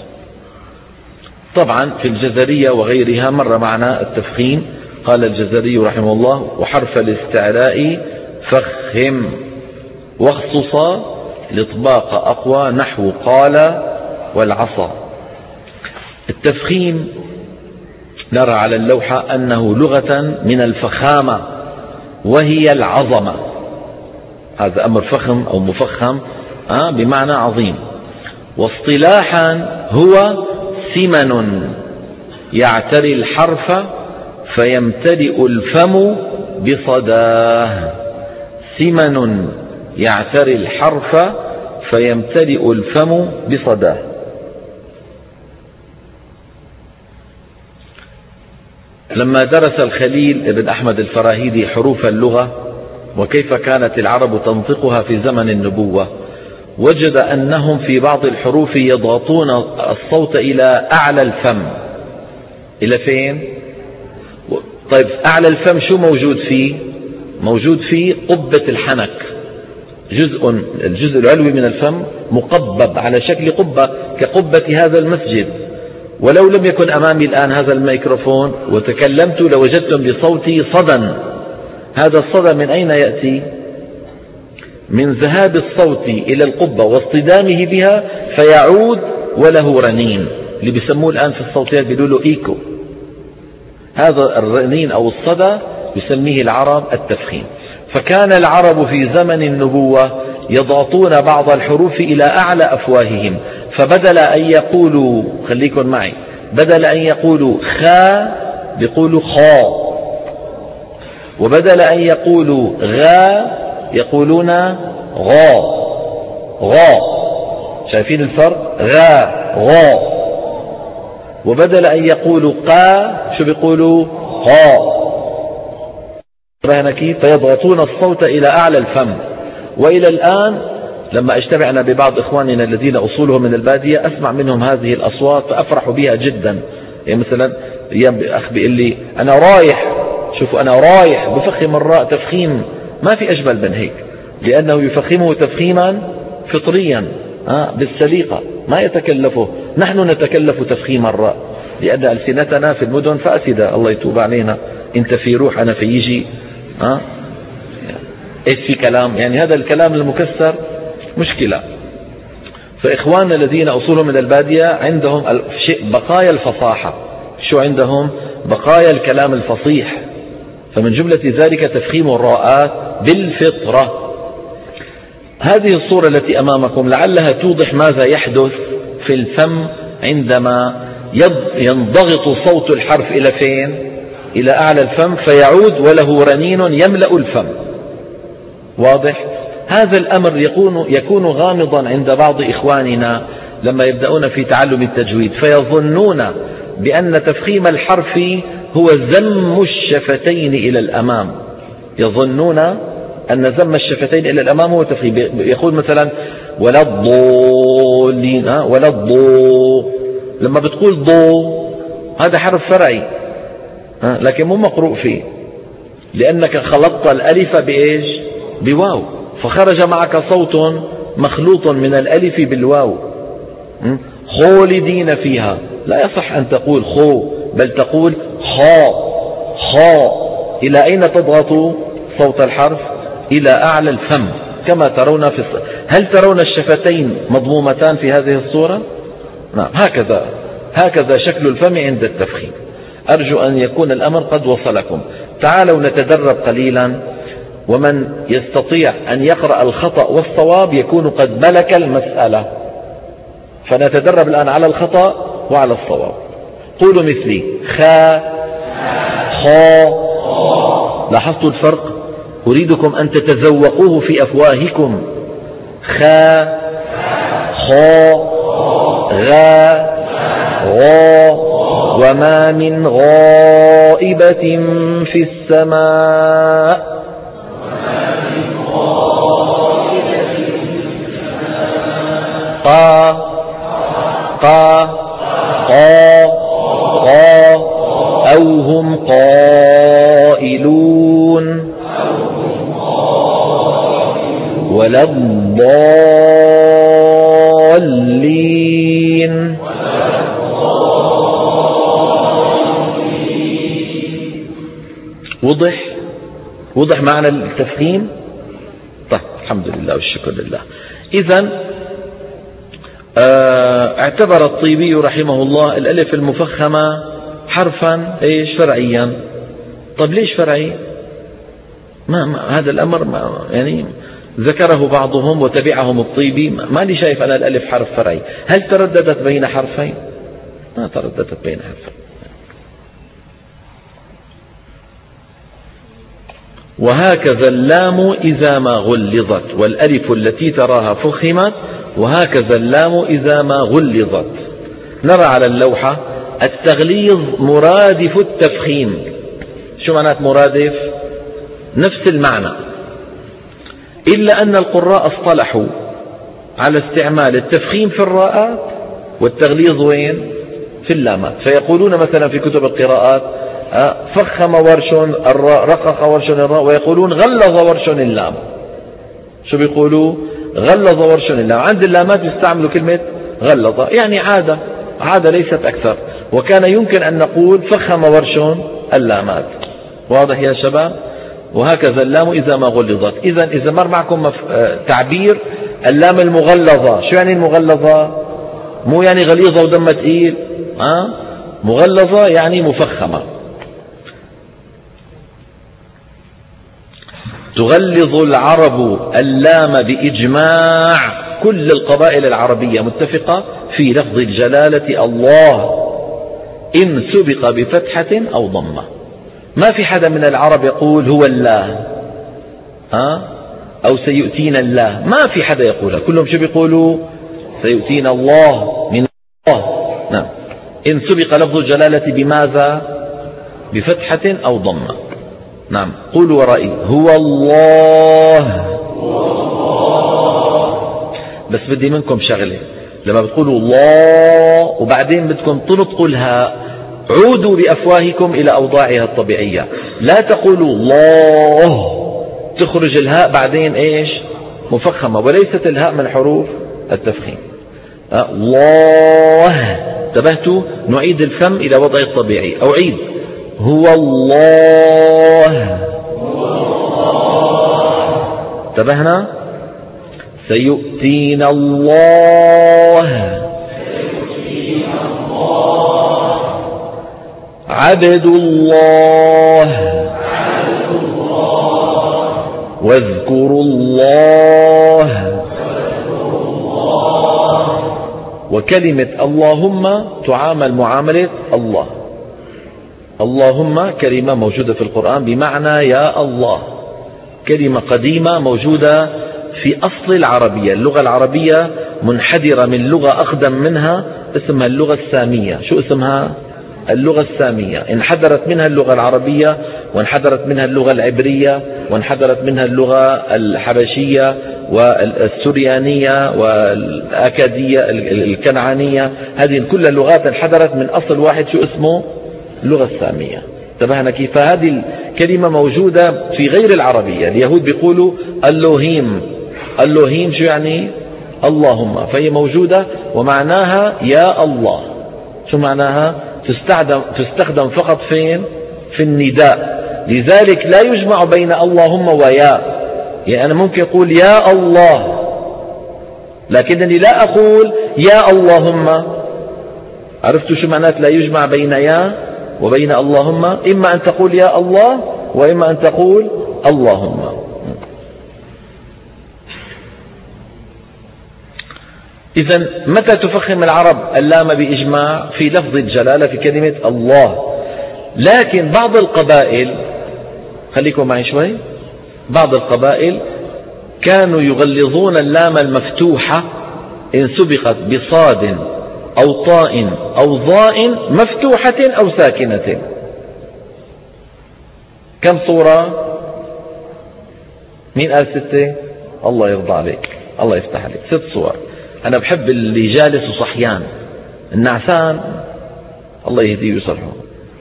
طبعا في الجزرية وغيرها مر معنا التفخيم. قال الجزري رحمه الله: وحرف الاستعلاء فخم، واخصص الإطباق أقوى نحو قال والعصا. التفخيم نرى على اللوحة أنه لغة من الفخامة وهي العظمة. هذا أمر فخم أو مفخم بمعنى عظيم. واصطلاحا هو سمن يعتري الحرف فيمتلئ الفم بصداه. سمن يعتري الحرف فيمتلئ الفم بصداه. لما درس الخليل بن أحمد الفراهيدي حروف اللغة وكيف كانت العرب تنطقها في زمن النبوة، وجد أنهم في بعض الحروف يضغطون الصوت إلى أعلى الفم. إلى فين؟ طيب، أعلى الفم شو موجود فيه؟ موجود فيه قبة الحنك، الجزء العلوي من الفم مقبب على شكل قبة كقبة هذا المسجد. ولو لم يكن أمامي الآن هذا الميكروفون وتكلمت لوجدتم بصوتي صدى. هذا الصدى من أين يأتي؟ من ذهاب الصوت إلى القبة واصطدامه بها فيعود وله رنين، اللي بيسموه الآن في الصوتيات بيقولوا له إيكو. هذا الرنين أو الصدى يسميه العرب التفخيم. فكان العرب في زمن النبوة يضغطون بعض الحروف إلى أعلى أفواههم، فبدل أن يقولوا، خليكن معي، بدل أن يقولوا خا يقولوا خا، وبدل أن يقولوا غا يقولون غا. غا، شايفين الفرق؟ غا غا. وبدل أن يقولوا قا شو بيقولوا؟ قا. رهنا كيف؟ فيضغطون الصوت إلى أعلى الفم. وإلى الآن لما اجتمع أنا ببعض إخواننا الذين أصولهم من البادية أسمع منهم هذه الأصوات فأفرح بها جدا. يعني مثلا أخ بيقول لي أنا رايح، شوفوا أنا رايح بفخم الراء تفخيم ما في أجمل من هيك، لأنه يفخمه تفخيما فطريا بالسليقة ما يتكلفه. نحن نتكلف تفخيم الراء لأن ألسنتنا في المدن فاسدة، الله يتوب علينا. انت في روح أنا في يجي ايش في كلام، يعني هذا الكلام المكسر مشكلة. فإخواننا الذين أصولهم من البادية عندهم بقايا الفصاحة. شو عندهم؟ بقايا الكلام الفصيح. فمن جملة ذلك تفخيم الراءات بالفطرة. هذه الصورة التي أمامكم لعلها توضح ماذا يحدث في الفم عندما ينضغط صوت الحرف إلى فين؟ إلى أعلى الفم فيعود وله رنين يملأ الفم. واضح؟ هذا الأمر يكون غامضا عند بعض إخواننا لما يبدأون في تعلم التجويد، فيظنون بأن تفخيم الحرف هو زم الشفتين إلى الأمام. يظنون أن زم الشفتين إلى الأمام هو تفخيم. يقول مثلا ولا الضالين ولا الضو، لما بتقول ضو هذا حرف فرعي لكن مو مقروء فيه، لأنك خلطت الألف بإيش؟ بواو، فخرج معك صوت مخلوط من الألف بالواو. خالدين فيها لا يصح أن تقول خو، بل تقول خا. خا إلى أين تضغط صوت الحرف؟ إلى أعلى الفم كما ترون في هل ترون الشفتين مضمومتان في هذه الصورة؟ نعم، هكذا شكل الفم عند التفخيم. أرجو أن يكون الأمر قد وصلكم. تعالوا نتدرب قليلا، ومن يستطيع أن يقرأ الخطأ والصواب يكون قد ملك المسألة. فنتدرب الآن على الخطأ وعلى الصواب. قولوا مثلي خا خا. لاحظتوا الفرق؟ أريدكم أن تتذوقوه في أفواهكم. خا خا غا غا. وما من غائبة في السماء قا قا قا قا أو هم قائلون ولا الضالين. وضح معنى التفخيم؟ طيب الحمد لله والشكر لله. إذن اعتبر الطيبي رحمه الله الألف المفخمة حرفا ايش؟ فرعيا. طب ليش فرعي؟ ما هذا الأمر يعني ذكره بعضهم وتبعهم الطيبي. ما لي شايف أنا الألف حرف فرعي. هل ترددت بين حرفين؟ ما ترددت بين حرفين. وهكذا اللام إذا ما غلظت، والألف التي تراها فخمت، وهكذا اللام إذا ما غلظت. نرى على اللوحة التغليظ مرادف التفخيم. شو معنات مرادف؟ نفس المعنى، إلا أن القراء اصطلحوا على استعمال التفخيم في الراءات والتغليظ وين؟ في اللامات. فيقولون مثلا في كتب القراءات فخم ورش الراء، رقق ورش الراء، ويقولون غلظ ورش اللام. شو بيقولوا؟ غلظ ورش اللام. عند اللامات يستعملوا كلمة غلظ، يعني عادة ليست أكثر. وكان يمكن أن نقول فخم ورش اللامات. واضح يا شباب؟ وهكذا اللام إذا ما غلظت. إذا مر معكم تعبير اللام المغلظة. شو يعني المغلظة؟ مو يعني غليظة ودم تقيل، مغلظة يعني مفخمة. تغلظ العرب اللام بإجماع كل القبائل العربية متفقة في لفظ الجلالة الله إن سبق بفتحة أو ضمة. ما في حدا من العرب يقول هو الله أو سيؤتينا الله، ما في حدا يقولها، كلهم شو بيقولوا؟ سيؤتينا الله من الله. نعم. إن سبق لفظ الجلالة بماذا؟ بفتحة أو ضمة. نعم. قولوا ورائي هو الله. بس بدي منكم شغلة، لما بتقولوا الله وبعدين بدكم تنطقوا الهاء عودوا بأفواهكم إلى أوضاعها الطبيعية. لا تقولوا الله تخرج الهاء بعدين إيش؟ مفخمة، وليست الهاء من حروف التفخيم. الله. انتبهتوا؟ نعيد الفم إلى وضعه الطبيعي. أعيد هو الله. انتبهنا؟ سيؤتينا الله. عبد الله. واذكروا الله. وكلمة اللهم تعامل معاملة الله. اللهم كلمة موجودة في القرآن بمعنى يا الله، كلمة قديمة موجودة في أصل العربية. اللغة العربية منحدرة من لغة أقدم منها اسمها اللغة السامية. شو اسمها؟ اللغة السامية. انحدرت منها اللغة العربية، وانحدرت منها اللغة العبرية، وانحدرت منها اللغة الحبشية والسريانية والأكادية الكنعانية. هذه كل اللغات انحدرت من أصل واحد شو اسمه؟ اللغة السامية. انتبهنا كيف؟ فهذه الكلمة موجودة في غير العربية. اليهود بيقولوا اللوهيم. اللوهيم شو يعني؟ اللهم. فهي موجودة ومعناها يا الله. شو معناها؟ تستخدم فقط فين؟ في النداء. لذلك لا يجمع بين اللهم ويا. يعني أنا ممكن أقول يا الله لكنني لا أقول يا اللهم. عرفتوا شو معنات لا يجمع بين يا وبين اللهم؟ إما أن تقول يا الله وإما أن تقول اللهم. إذن متى تفخم العرب اللام بإجماع؟ في لفظ الجلالة في كلمة الله. لكن بعض القبائل، خليكم معي شوي، بعض القبائل كانوا يغلظون اللام المفتوحة إن سبقت بصاد أو طاء أو ضاء مفتوحة أو ساكنة. كم صورة؟ مين قال 6؟ الله يرضى عليك، الله يفتح عليك. 6 صور. أنا بحب اللي جالس وصحيان، النعسان الله يهديه ويصلحه،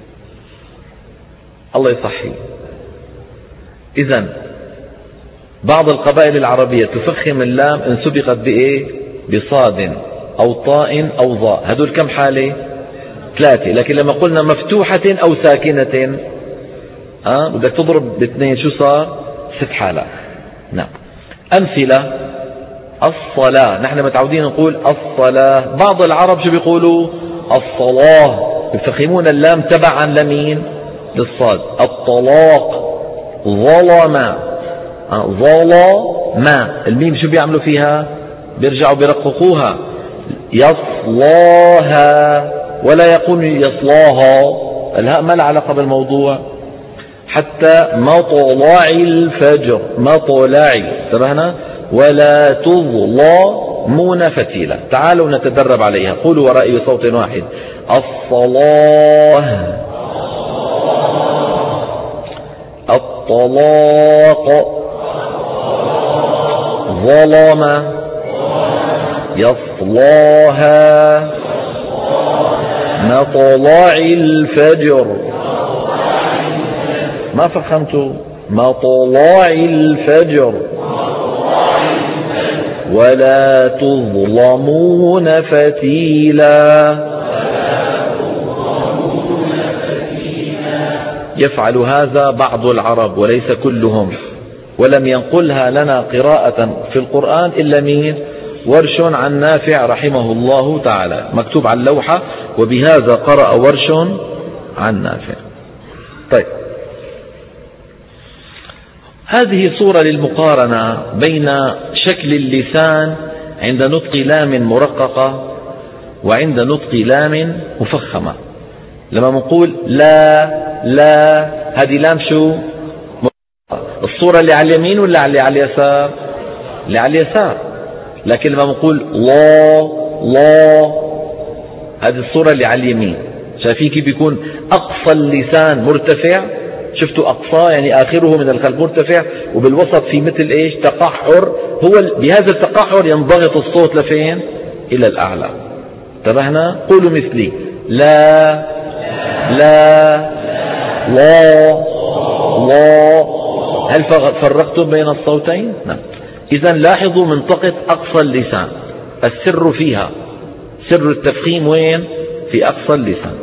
الله يصحي. إذن بعض القبائل العربية تفخم اللام إن سبقت بإيه؟ بصاد أو طاء أو ضاء. هذول كم حالة؟ 3. لكن لما قلنا مفتوحة أو ساكنة بدك تضرب ب2، شو صار؟ 6 حالات. نعم. أمثلة: الصلاة. نحن متعودين نقول الصلاة. بعض العرب شو بيقولوا؟ الصلاة. يفخمون اللام تبعا لمين؟ للصاد. الطلاق. ظلم. ظلم. الميم شو بيعملوا فيها؟ بيرجعوا بيرققوها. يصلاها ولا يقول يصلاها. الهاء ما لها علاقة بالموضوع. حتى مطلع الفجر. مطلعي. انتبهنا؟ ولا تظلمون فتيلة. تعالوا نتدرب عليها. قولوا ورائي بصوت واحد: الصلاة. الطلاق. ظلم. يصلاها. مطلع الفجر. ما فخمتوا؟ مطلع الفجر. ولا تظلمون فتيلا. يفعل هذا بعض العرب وليس كلهم، ولم ينقلها لنا قراءة في القرآن إلا مين؟ ورش عن نافع رحمه الله تعالى، مكتوب على اللوحة: وبهذا قرأ ورش عن نافع. طيب، هذه صورة للمقارنة بين شكل اللسان عند نطق لام مرققة وعند نطق لام مفخمة. لما نقول لا هذه لام شو؟ الصورة اللي على اليمين ولا اللي على اليسار؟ اللي على اليسار. لكن لما نقول الله هذه الصورة اللي على اليمين. شايفين كيف بيكون أقصى اللسان مرتفع؟ شفتوا أقصى يعني آخره من الخلف مرتفع، وبالوسط في مثل إيش؟ تقحر. هو بهذا التقحر ينضغط الصوت لفين؟ إلى الأعلى. انتبهنا؟ قولوا مثلي: لا هل فرقتم بين الصوتين؟ نعم. إذن لاحظوا منطقة أقصى اللسان، السر فيها، سر التفخيم وين؟ في أقصى اللسان.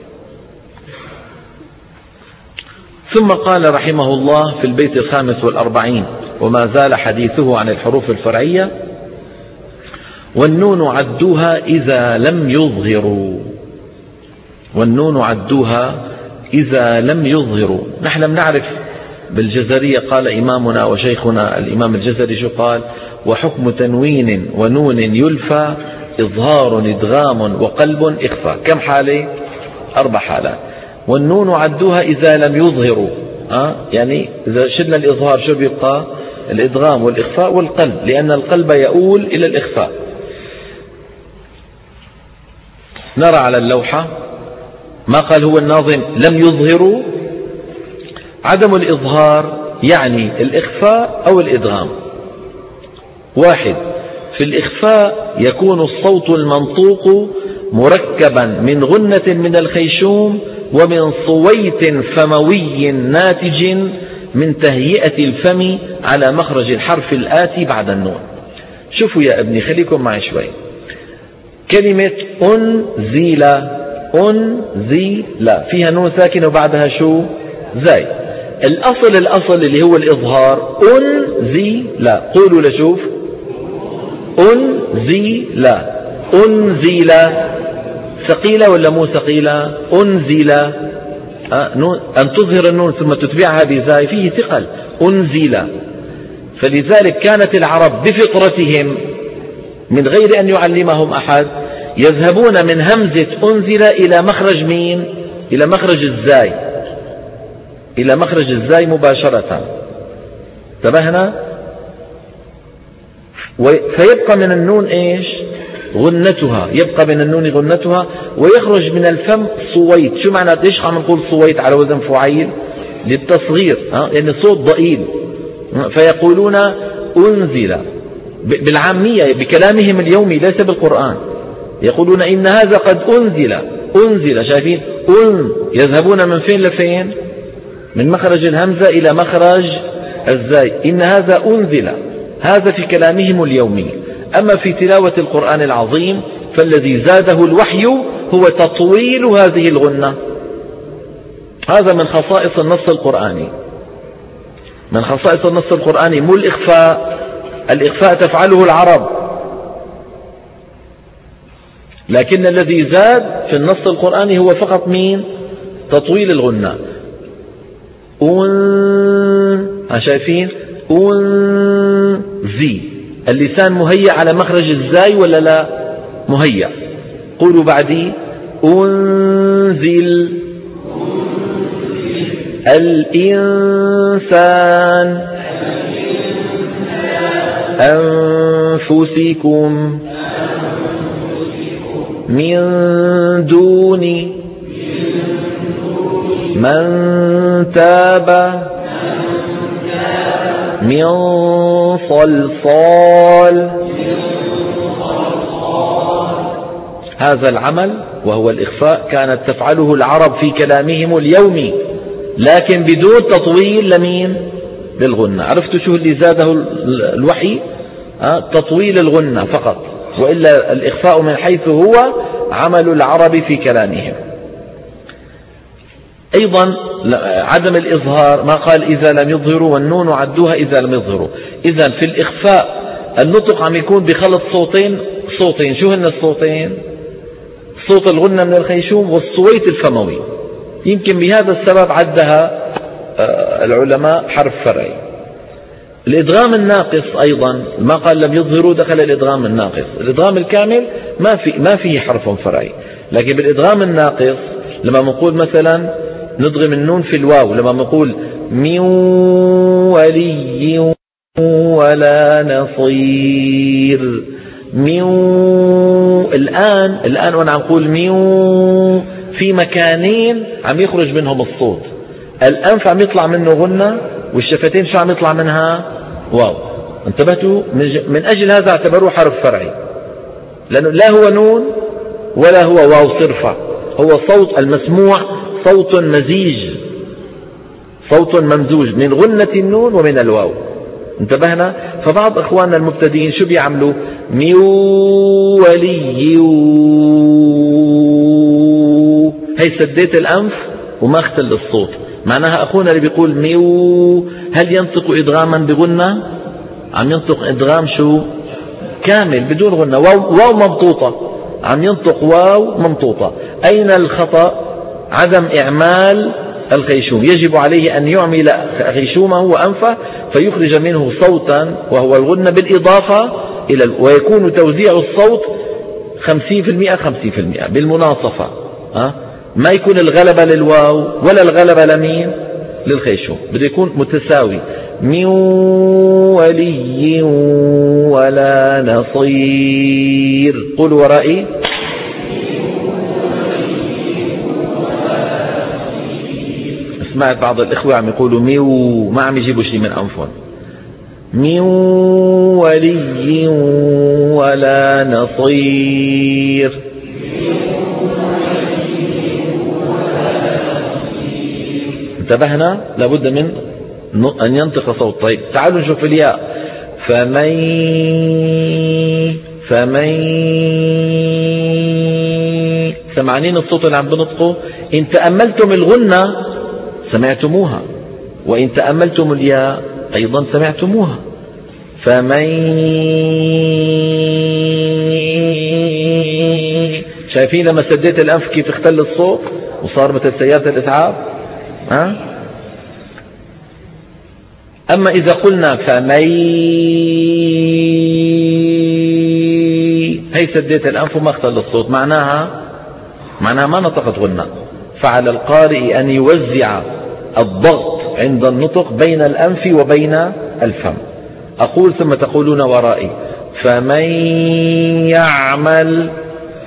ثم قال رحمه الله في البيت 45 وما زال حديثه عن الحروف الفرعية: والنون عدوها إذا لم يظهروا. والنون عدوها إذا لم يظهروا. نحن نعرف بالجزرية، قال إمامنا وشيخنا الإمام الجزري شو قال: وحكم تنوين ونون يلفى إظهار إدغام وقلب إخفاء. كم حالة؟ 4 حالات. والنون عدوها إذا لم يظهروا، يعني إذا شلنا الإظهار شو بيبقى؟ الإدغام والإخفاء والقلب، لأن القلب يؤول إلى الإخفاء. نرى على اللوحة ما قال هو الناظم لم يظهروا. عدم الإظهار يعني الإخفاء أو الإدغام. 1. في الإخفاء يكون الصوت المنطوق مركبا من غنة من الخيشوم ومن صويت فموي ناتج من تهيئة الفم على مخرج الحرف الآتي بعد النون. شوفوا يا ابني، خليكم معي شوي. كلمة أنزل فيها نون ساكنة وبعدها شو؟ زاي. الأصل اللي هو الإظهار أنزل. قولوا لشوف: أنزل ثقيلة ولا مو ثقيلة؟ أنزل أن تظهر النون ثم تتبعها بزاي فيه ثقل. أنزل. فلذلك كانت العرب بفطرتهم من غير أن يعلمهم أحد يذهبون من همزة أنزل إلى مخرج مين؟ إلى مخرج الزاي، إلى مخرج الزاي مباشرة. انتبهنا؟ فيبقى من النون إيش؟ غنتها. يبقى من النون غنتها ويخرج من الفم صويت. شو معنى؟ ليش عم نقول صويت على وزن فعيل؟ للتصغير، لأن الصوت ضئيل. فيقولون أنزل بالعامية بكلامهم اليومي ليس بالقرآن. يقولون إن هذا قد أنزل. شايفين؟ يذهبون من فين لفين؟ من مخرج الهمزة إلى مخرج الزاي. إن هذا أنزل. هذا في كلامهم اليومي. أما في تلاوة القرآن العظيم فالذي زاده الوحي هو تطويل هذه الغنة. هذا من خصائص النص القرآني. من خصائص النص القرآني مو الإخفاء. الإخفاء تفعله العرب، لكن الذي زاد في النص القرآني هو فقط مين؟ تطويل الغنة. شايفين؟ أنزي. اللسان مهيأ على مخرج الزاي ولا لا؟ مهيأ. قولوا بعدي: أنزل. الإنسان أنفسكم من دون من تاب من صلصال. هذا العمل وهو الإخفاء كانت تفعله العرب في كلامهم اليومي، لكن بدون تطويل لمين؟ للغنة. عرفتوا شو اللي زاده الوحي؟ تطويل الغنة فقط، وإلا الإخفاء من حيث هو عمل العرب في كلامهم. أيضا عدم الإظهار ما قال إذا لم يظهروا، والنون عدوها إذا لم يظهروا. إذن في الإخفاء النطق عم يكون بخلط صوتين. شو هن الصوتين؟ صوت الغنة من الخيشوم والصويت الفموي. يمكن بهذا السبب عدها العلماء حرف فرعي. الإدغام الناقص أيضا ما قال لم يظهروا، دخل الإدغام الناقص. الإدغام الكامل ما فيه حرف فرعي. لكن بالإدغام الناقص لما نقول مثلا ندغم النون في الواو، لما نقول من ولي ولا نصير، الآن وأنا عم أقول في مكانين عم يخرج منهم الصوت، الأنف عم يطلع منه غنة والشفتين شو عم يطلع منها واو. انتبهتوا؟ من أجل هذا اعتبروه حرف فرعي، لأنه لا هو نون ولا هو واو صرفة، هو صوت المسموع صوت مزيج، صوت ممزوج من غنة النون ومن الواو. انتبهنا؟ فبعض اخواننا المبتدئين شو بيعملوا؟ ولي، هي سديت الانف وما اختل الصوت، معناها اخونا اللي بيقول هل ينطق ادغاما بغنة؟ عم ينطق ادغام شو كامل بدون غنة، واو ممطوطة، عم ينطق واو ممطوطة. اين الخطأ؟ عدم اعمال الخيشوم، يجب عليه أن يعمل خيشومه وأنفه فيخرج منه صوتا وهو الغنة، بالإضافة ويكون توزيع الصوت 50% 50% بالمناصفة، ما يكون الغلبة للواو ولا الغلبة لمين؟ للخيشوم، بده يكون متساوي. من ولي ولا نصير. قل ورائي. سمعت بعض الإخوة عم يقولوا ما عم يجيبوا شيء من أنفهم. من ولي ولا نصير. انتبهنا؟ لابد من أن ينطق صوت. طيب تعالوا نشوف الياء. سمعانين الصوت اللي عم بنطقه؟ إن تأملتم الغنة سمعتموها، وإن تأملتم الياء أيضا سمعتموها. شايفين لما سديت الأنف كيف اختل الصوت وصار مثل سيارة الإسعاف؟ أما إذا قلنا هي سديت الأنف وما اختل الصوت، معناها ما نطقت غنة. فعلى القارئ أن يوزع الضغط عند النطق بين الأنف وبين الفم. أقول ثم تقولون ورائي. فمن يعمل،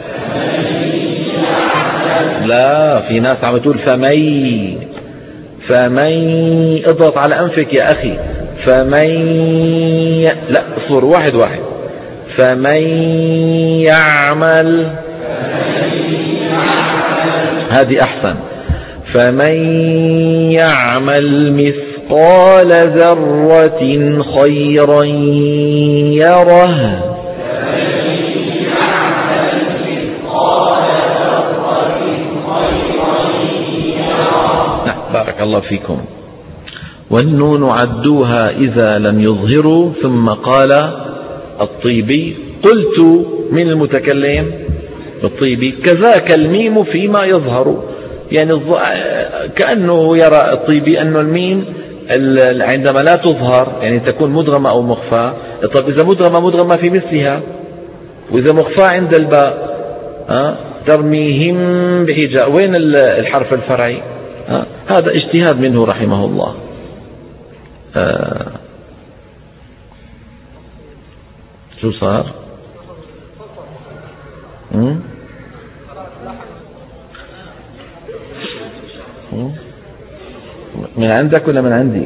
لا، في ناس عم تقول فمن اضغط على أنفك يا أخي. لا، اصبر واحد. فمن يعمل، هذه أحسن. فمن يعمل مثقال ذرة خيرا يره. بارك الله فيكم. والنون عدوها إذا لم يظهروا. ثم قال الطيبي: قلت من المتكلم الطيبي: كذاك الميم فيما يظهر. يعني كأنه يرى الطيبي أن الميم عندما لا تظهر يعني تكون مدغمة أو مخفى. طب إذا مدغمة في مثلها، وإذا مخفى عند الباء ترميهم بحجاء، وين الحرف الفرعي؟ هذا اجتهاد منه رحمه الله. شو صار؟ من عندك ولا من عندي؟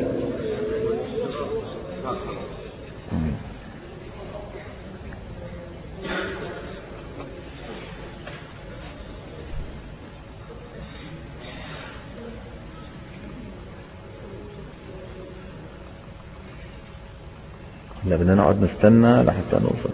لا، بدنا نقعد نستنى لحتى نوصل.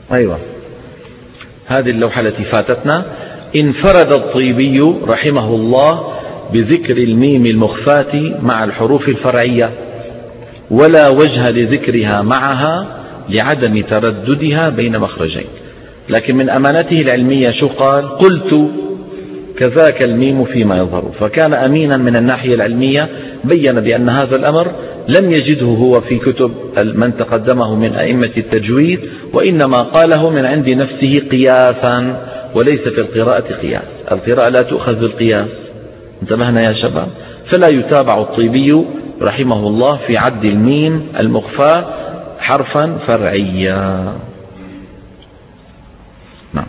أيوة، هذه اللوحة التي فاتتنا. انفرد الطيبي رحمه الله بذكر الميم المخفاة مع الحروف الفرعية، ولا وجه لذكرها معها لعدم ترددها بين مخرجين. لكن من أمانته العلمية شو قال؟ قلت كذاك الميم فيما يظهر. فكان أمينا من الناحية العلمية، بين بأن هذا الأمر لم يجده هو في كتب من تقدمه من أئمة التجويد، وإنما قاله من عند نفسه قياسا، وليس في القراءة قياس. القراءة لا تؤخذ بالقياس، انتبهنا يا شباب. فلا يتابع الطيبي رحمه الله في عد الميم المخفى حرفا فرعيا. نعم.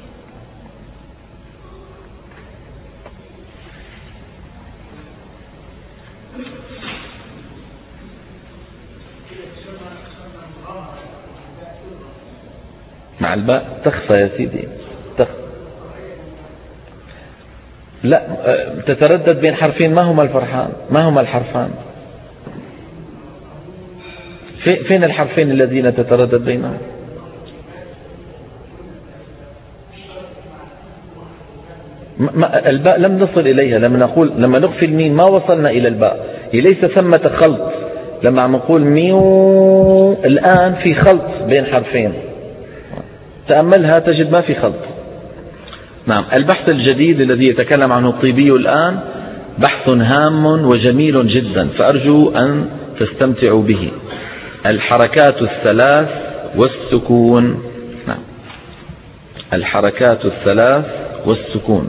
مع الباء تخفى يا سيدي، لا تتردد بين حرفين. ما هما الحرفان؟ فين الحرفين الذين تتردد بينهم؟ الباء لم نصل إليها. لما نخفي الميم ما وصلنا إلى الباء، هي ليس ثمة خلط. لما عم نقول ميو الآن في خلط بين حرفين، تأملها تجد ما في خلط. نعم. البحث الجديد الذي يتكلم عنه الطيبي الآن بحث هام وجميل جدا، فأرجو أن تستمتعوا به. الحركات الثلاث والسكون. نعم. الحركات الثلاث والسكون.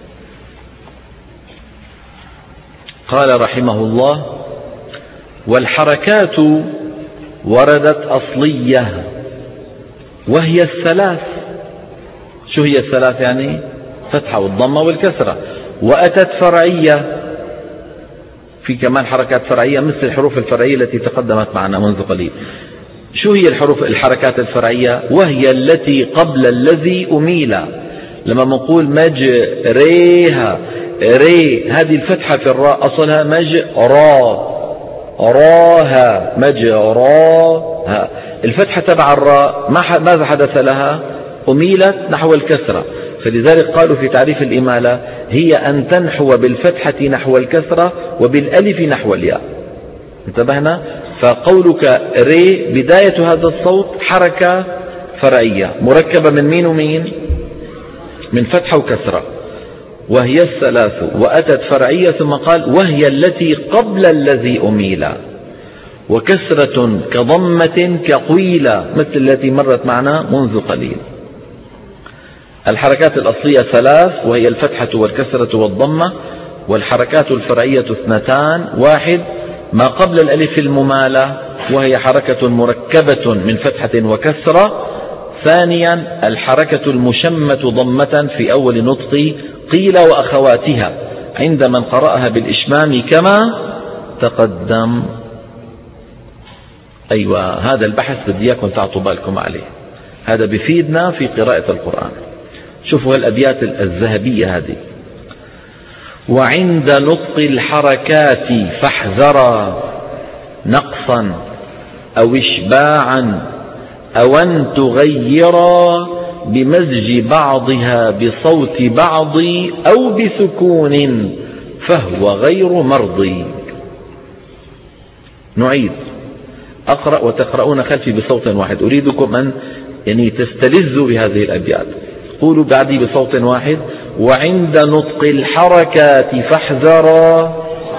قال رحمه الله: والحركات وردت أصلية وهي الثلاث. شو هي الثلاث؟ يعني فتحة والضمة والكسرة. وأتت فرعية، في كمان حركات فرعية مثل الحروف الفرعية التي تقدمت معنا منذ قليل. شو هي الحركات الفرعية؟ وهي التي قبل الذي أميل. لما نقول مجريها، ري هذه الفتحة في الراء أصلها مجرى، راها مجراها. الفتحة تبع الراء ماذا حدث لها؟ أميلت نحو الكسرة. فلذلك قالوا في تعريف الإمالة: هي أن تنحو بالفتحة نحو الكسرة وبالألف نحو الياء. انتبهنا؟ فقولك ري بداية هذا الصوت حركة فرعية مركبة من مين ومين؟ من فتحة وكسرة. وهي الثلاث وأتت فرعية، ثم قال: وهي التي قبل الذي أميل، وكسرة كضمة كقيلة مثل التي مرت معنا منذ قليل. الحركات الأصلية ثلاث، وهي الفتحة والكسرة والضمة. والحركات الفرعية اثنتان: واحد ما قبل الألف الممالة، وهي حركة مركبة من فتحة وكسرة. ثانيا الحركة المشمة ضمة في أول نطق قيل وأخواتها عند من قرأها بالإشمام كما تقدم. أيوة، هذا البحث بدي إياكم تعطوا بالكم عليه، هذا بيفيدنا في قراءة القرآن. شوفوا الأبيات الذهبية هذه: وعند نطق الحركات فاحذرا نقصا أو إشباعا أو أن تغيرا بمزج بعضها بصوت بعض أو بسكون فهو غير مرضي. نعيد، أقرأ وتقرؤون خلفي بصوت واحد. أريدكم أن تستلذوا بهذه الأبيات. قولوا بعدي بصوت واحد: وعند نطق الحركات فاحذرا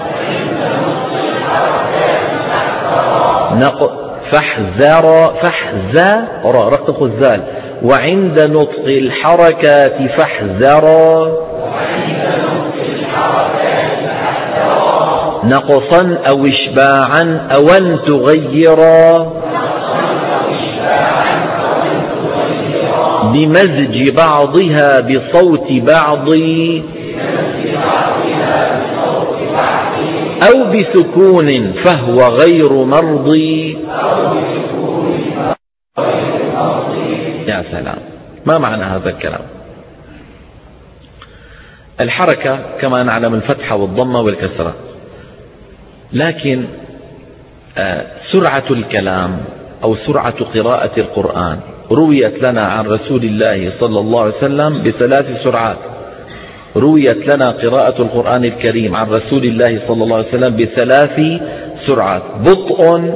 فاحذرا رقق الذال. وعند نطق الحركات فاحذرا نقصا أو إشباعا أو أن تغيرا بمزج بعضها بصوت بعض أو بسكون فهو غير مرضي. يا سلام، ما معنى هذا الكلام؟ الحركة كما نعلم الفتحة والضمة والكسرة، لكن سرعة الكلام أو سرعة قراءة القرآن رويت لنا عن رسول الله صلى الله عليه وسلم ب3 سرعات. رويت لنا قراءة القرآن الكريم عن رسول الله صلى الله عليه وسلم ب3 سرعات. بطء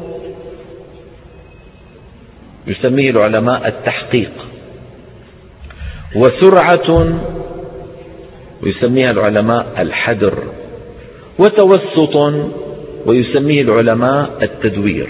يسميه العلماء التحقيق، وسرعة ويسميها العلماء الحدر، وتوسط ويسميه العلماء التدوير.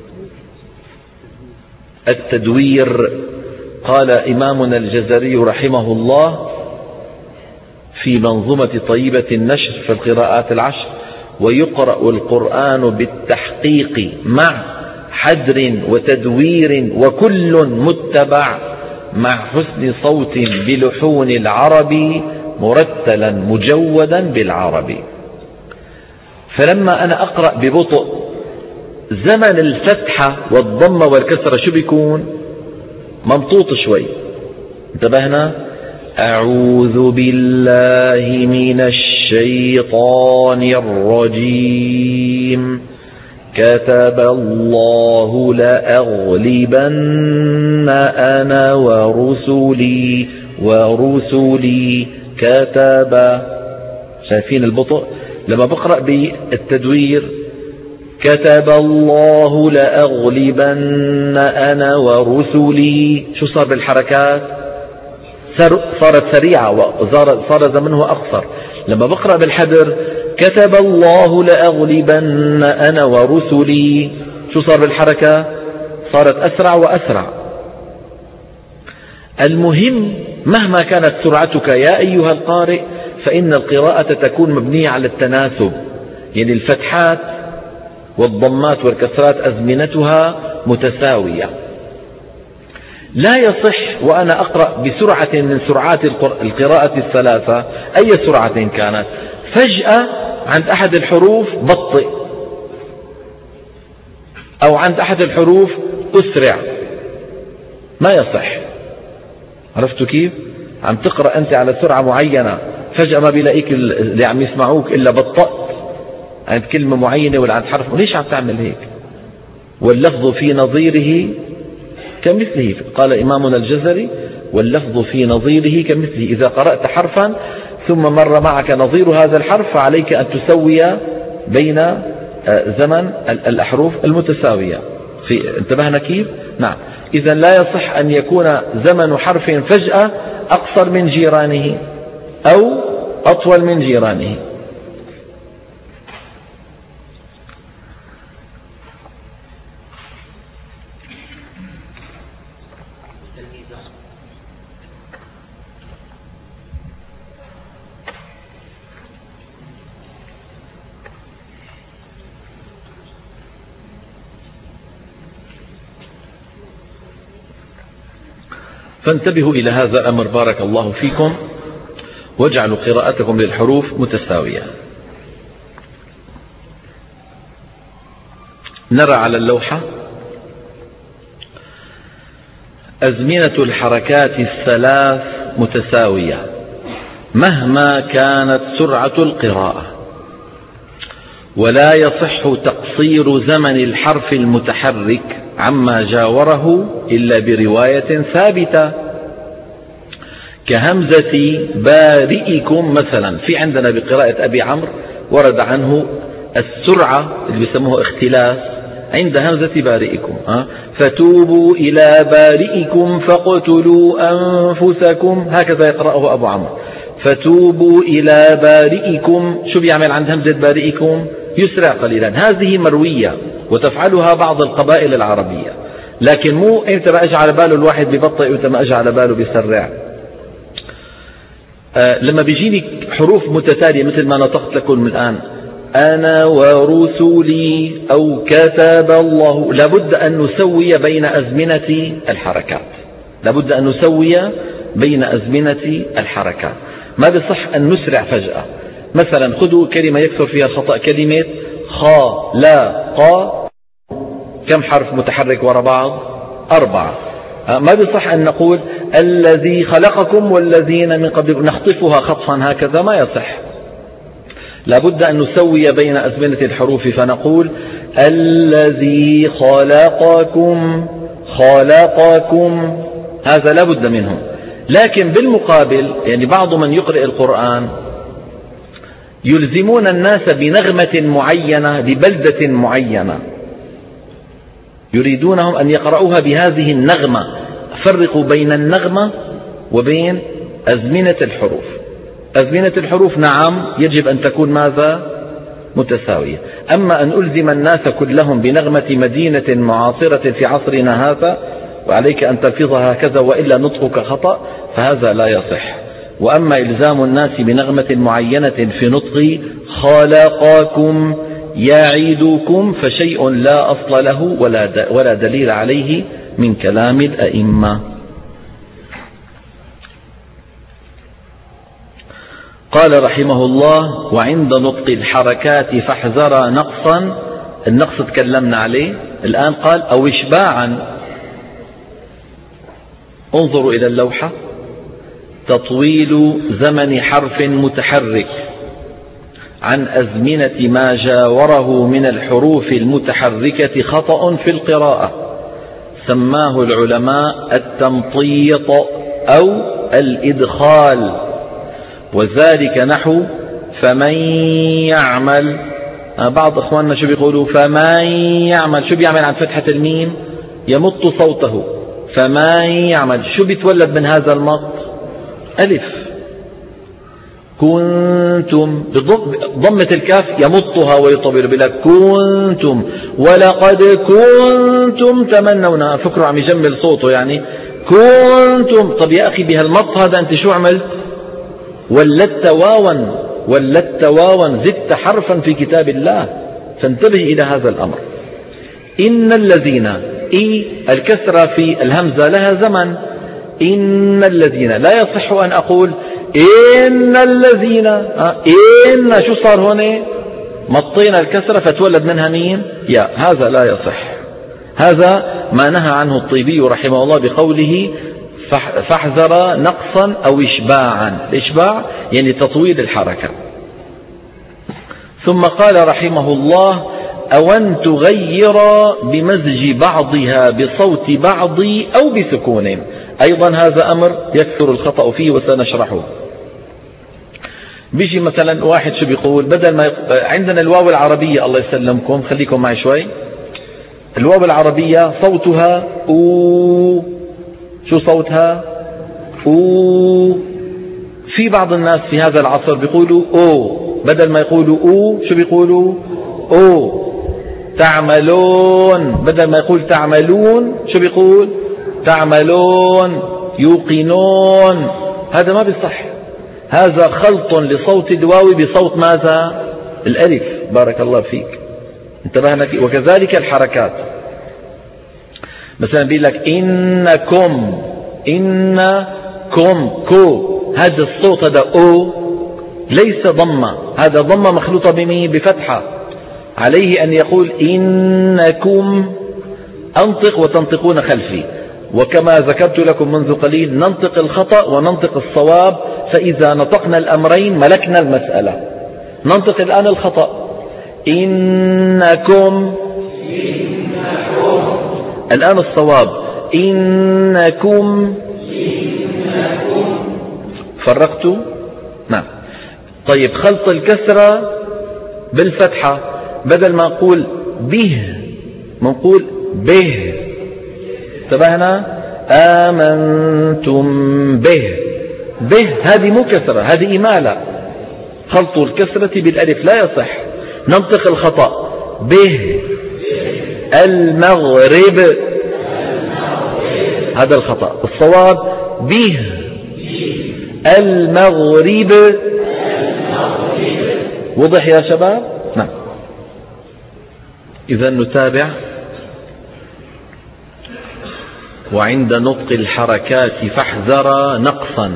التدوير قال إمامنا الجزري رحمه الله في منظومة طيبة النشر في القراءات العشر: ويقرأ القرآن بالتحقيق مع حدر وتدوير وكل متبع مع حسن صوت بلحون العرب مرتلا مجودا بالعربي. فلما أنا أقرأ ببطء زمن الفتحة والضمة والكسرة شو بيكون؟ ممطوط شوي. انتبهنا؟ أعوذ بالله من الشيطان الرجيم كتب الله لأغلبن أنا ورسلي كتب. شايفين البطء؟ لما بقرأ بالتدوير كتب الله لأغلبن أنا ورسلي، شو صار بالحركات؟ صارت سريعة وصار زمنه أقصر. لما بقرأ بالحدر كتب الله لأغلبن أنا ورسلي، شو صار بالحركة؟ صارت أسرع وأسرع. المهم مهما كانت سرعتك يا أيها القارئ فإن القراءة تكون مبنية على التناسب، يعني الفتحات والضمات والكسرات أزمنتها متساوية. لا يصح وأنا أقرأ بسرعة من سرعات القراءة الثلاثة أي سرعة كانت، فجأة عند أحد الحروف بطئ أو عند أحد الحروف أسرع، ما يصح. عرفتوا كيف؟ عم تقرأ أنت على سرعة معينة فجأة ما بيلاقيك اللي عم يسمعوك إلا بطأت عند كلمة معينة ولا عند حرف. وليش عم تعمل هيك؟ واللفظ في نظيره كمثله. قال إمامنا الجزري واللفظ في نظيره كمثله. إذا قرأت حرفا ثم مر معك نظير هذا الحرف فعليك أن تسوي بين زمن الأحرف المتساوية. انتبهنا كيف؟ نعم. إذا لا يصح أن يكون زمن حرف فجأة أقصر من جيرانه أو أطول من جيرانه. فانتبهوا إلى هذا الأمر بارك الله فيكم، واجعلوا قراءتكم للحروف متساوية. نرى على اللوحة أزمنة الحركات الثلاث متساوية مهما كانت سرعة القراءة، ولا يصح تقصير زمن الحرف المتحرك عما جاوره إلا برواية ثابتة كهمزة بارئكم مثلا. في عندنا بقراءة أبي عمرو ورد عنه السرعة اللي بيسموه اختلاس عند همزة بارئكم. فتوبوا إلى بارئكم فاقتلوا أنفسكم، هكذا يقرأه أبو عمرو. فتوبوا إلى بارئكم، شو بيعمل عند همزة بارئكم؟ يسرع قليلا. هذه مروية وتفعلها بعض القبائل العربية، لكن مو انت ما اجى على باله الواحد ببطئ وانت ما اجى على باله بيسرع. لما بيجيني حروف متتالية مثل ما نطقت لكم الآن أنا ورسلي أو كتب الله، لابد أن نسوي بين أزمنة الحركات، لابد أن نسوي بين أزمنة الحركات. ما بصح أن نسرع فجأة. مثلا خذوا كلمة يكثر فيها الخطأ، كلمة خا لا قا، كم حرف متحرك وراء بعض؟ 4. ما بصح أن نقول الذي خلقكم والذين من قبلكم نخطفها خطفا هكذا، ما يصح. لابد أن نسوي بين أزمنة الحروف فنقول الذي خلقكم خلقكم، هذا لا بد منه. لكن بالمقابل يعني بعض من يقرأ القرآن يلزمون الناس بنغمة معينة لبلدة معينة، يريدونهم أن يقرأوها بهذه النغمة. فرقوا بين النغمة وبين أزمنة الحروف. أزمنة الحروف نعم يجب أن تكون ماذا؟ متساوية. أما أن ألزم الناس كلهم بنغمة مدينة معاصرة في عصرنا هذا وعليك أن تلفظها هكذا وإلا نطقك خطأ، فهذا لا يصح. وأما إلزام الناس بنغمة معينة في نطق خلقكم يعيدكم فشيء لا أصل له ولا دليل عليه من كلام الأئمة. قال رحمه الله: وعند نطق الحركات فاحذر نقصا. النقص تكلمنا عليه، الآن قال أو إشباعا. انظروا إلى اللوحة: تطويل زمن حرف متحرك عن أزمنة ما جاوره من الحروف المتحركة خطأ في القراءة، سماه العلماء التمطيط أو الإدخال، وذلك نحو فمن يعمل. بعض أخواننا شو بيقولوا؟ فمن يعمل، شو بيعمل عن فتحة الميم؟ يمط صوته. فمن يعمل، شو بيتولد من هذا المط؟ ألف. كنتم ضمة الكاف يمطها ويطول بلا كنتم، ولقد كنتم تمنون. فكروا عم يجمل صوته يعني كنتم. طب يا أخي بهالمط هذا أنت شو عملت؟ ولدت واوا زدت حرفا في كتاب الله، فانتبه إلى هذا الأمر. إن الذين، الكسرة في الهمزة لها زمن. إن الذين، لا يصح أن أقول إن الذين. إن شو صار هون؟ مطينا الكسرة فتولد منها مين؟ يا. هذا لا يصح. هذا ما نهى عنه الطيبي رحمه الله بقوله فاحذر نقصا أو إشباعا. الإشباع يعني تطويل الحركة. ثم قال رحمه الله: أو أن تغير بمزج بعضها بصوت بعض أو بسكون. أيضا هذا أمر يكثر الخطأ فيه وسنشرحه. بيجي مثلا واحد شو بيقول؟ بدل ما عندنا الواو العربية، الله يسلمكم خليكم معي شوي، الواو العربية صوتها أو. شو صوتها؟ أو. في بعض الناس في هذا العصر بيقولوا أو، بدل ما يقولوا أو شو بيقولوا؟ أو. تعملون، بدل ما يقول تعملون شو بيقول؟ تعملون. يوقنون. هذا ما بيصح. هذا خلط لصوت الواو بصوت ماذا؟ الألف. بارك الله فيك، انتبهنا فيه. وكذلك الحركات، مثلا بيقول لك إنكم، إنكم كو، هذا الصوت هذا أو ليس ضمة، هذا ضمة مخلوطة بمين؟ بفتحة. عليه أن يقول إنكم، أنطق وتنطقون خلفي. وكما ذكرت لكم منذ قليل ننطق الخطأ وننطق الصواب، فإذا نطقنا الأمرين ملكنا المسألة. ننطق الآن الخطأ إنكم، الآن الصواب إنكم. فرقت؟ نعم. طيب خلط الكسرة بالفتحة، بدل ما نقول به نقول به. انتبهنا؟ آمنتم به. به هذه مو كسرة، هذه إمالة. خلط الكسرة بالألف لا يصح. ننطق الخطأ به المغرب، هذا الخطأ. الصواب به المغرب. وضح يا شباب؟ نعم. إذا نتابع. وعند نطق الحركات فاحذر نقصا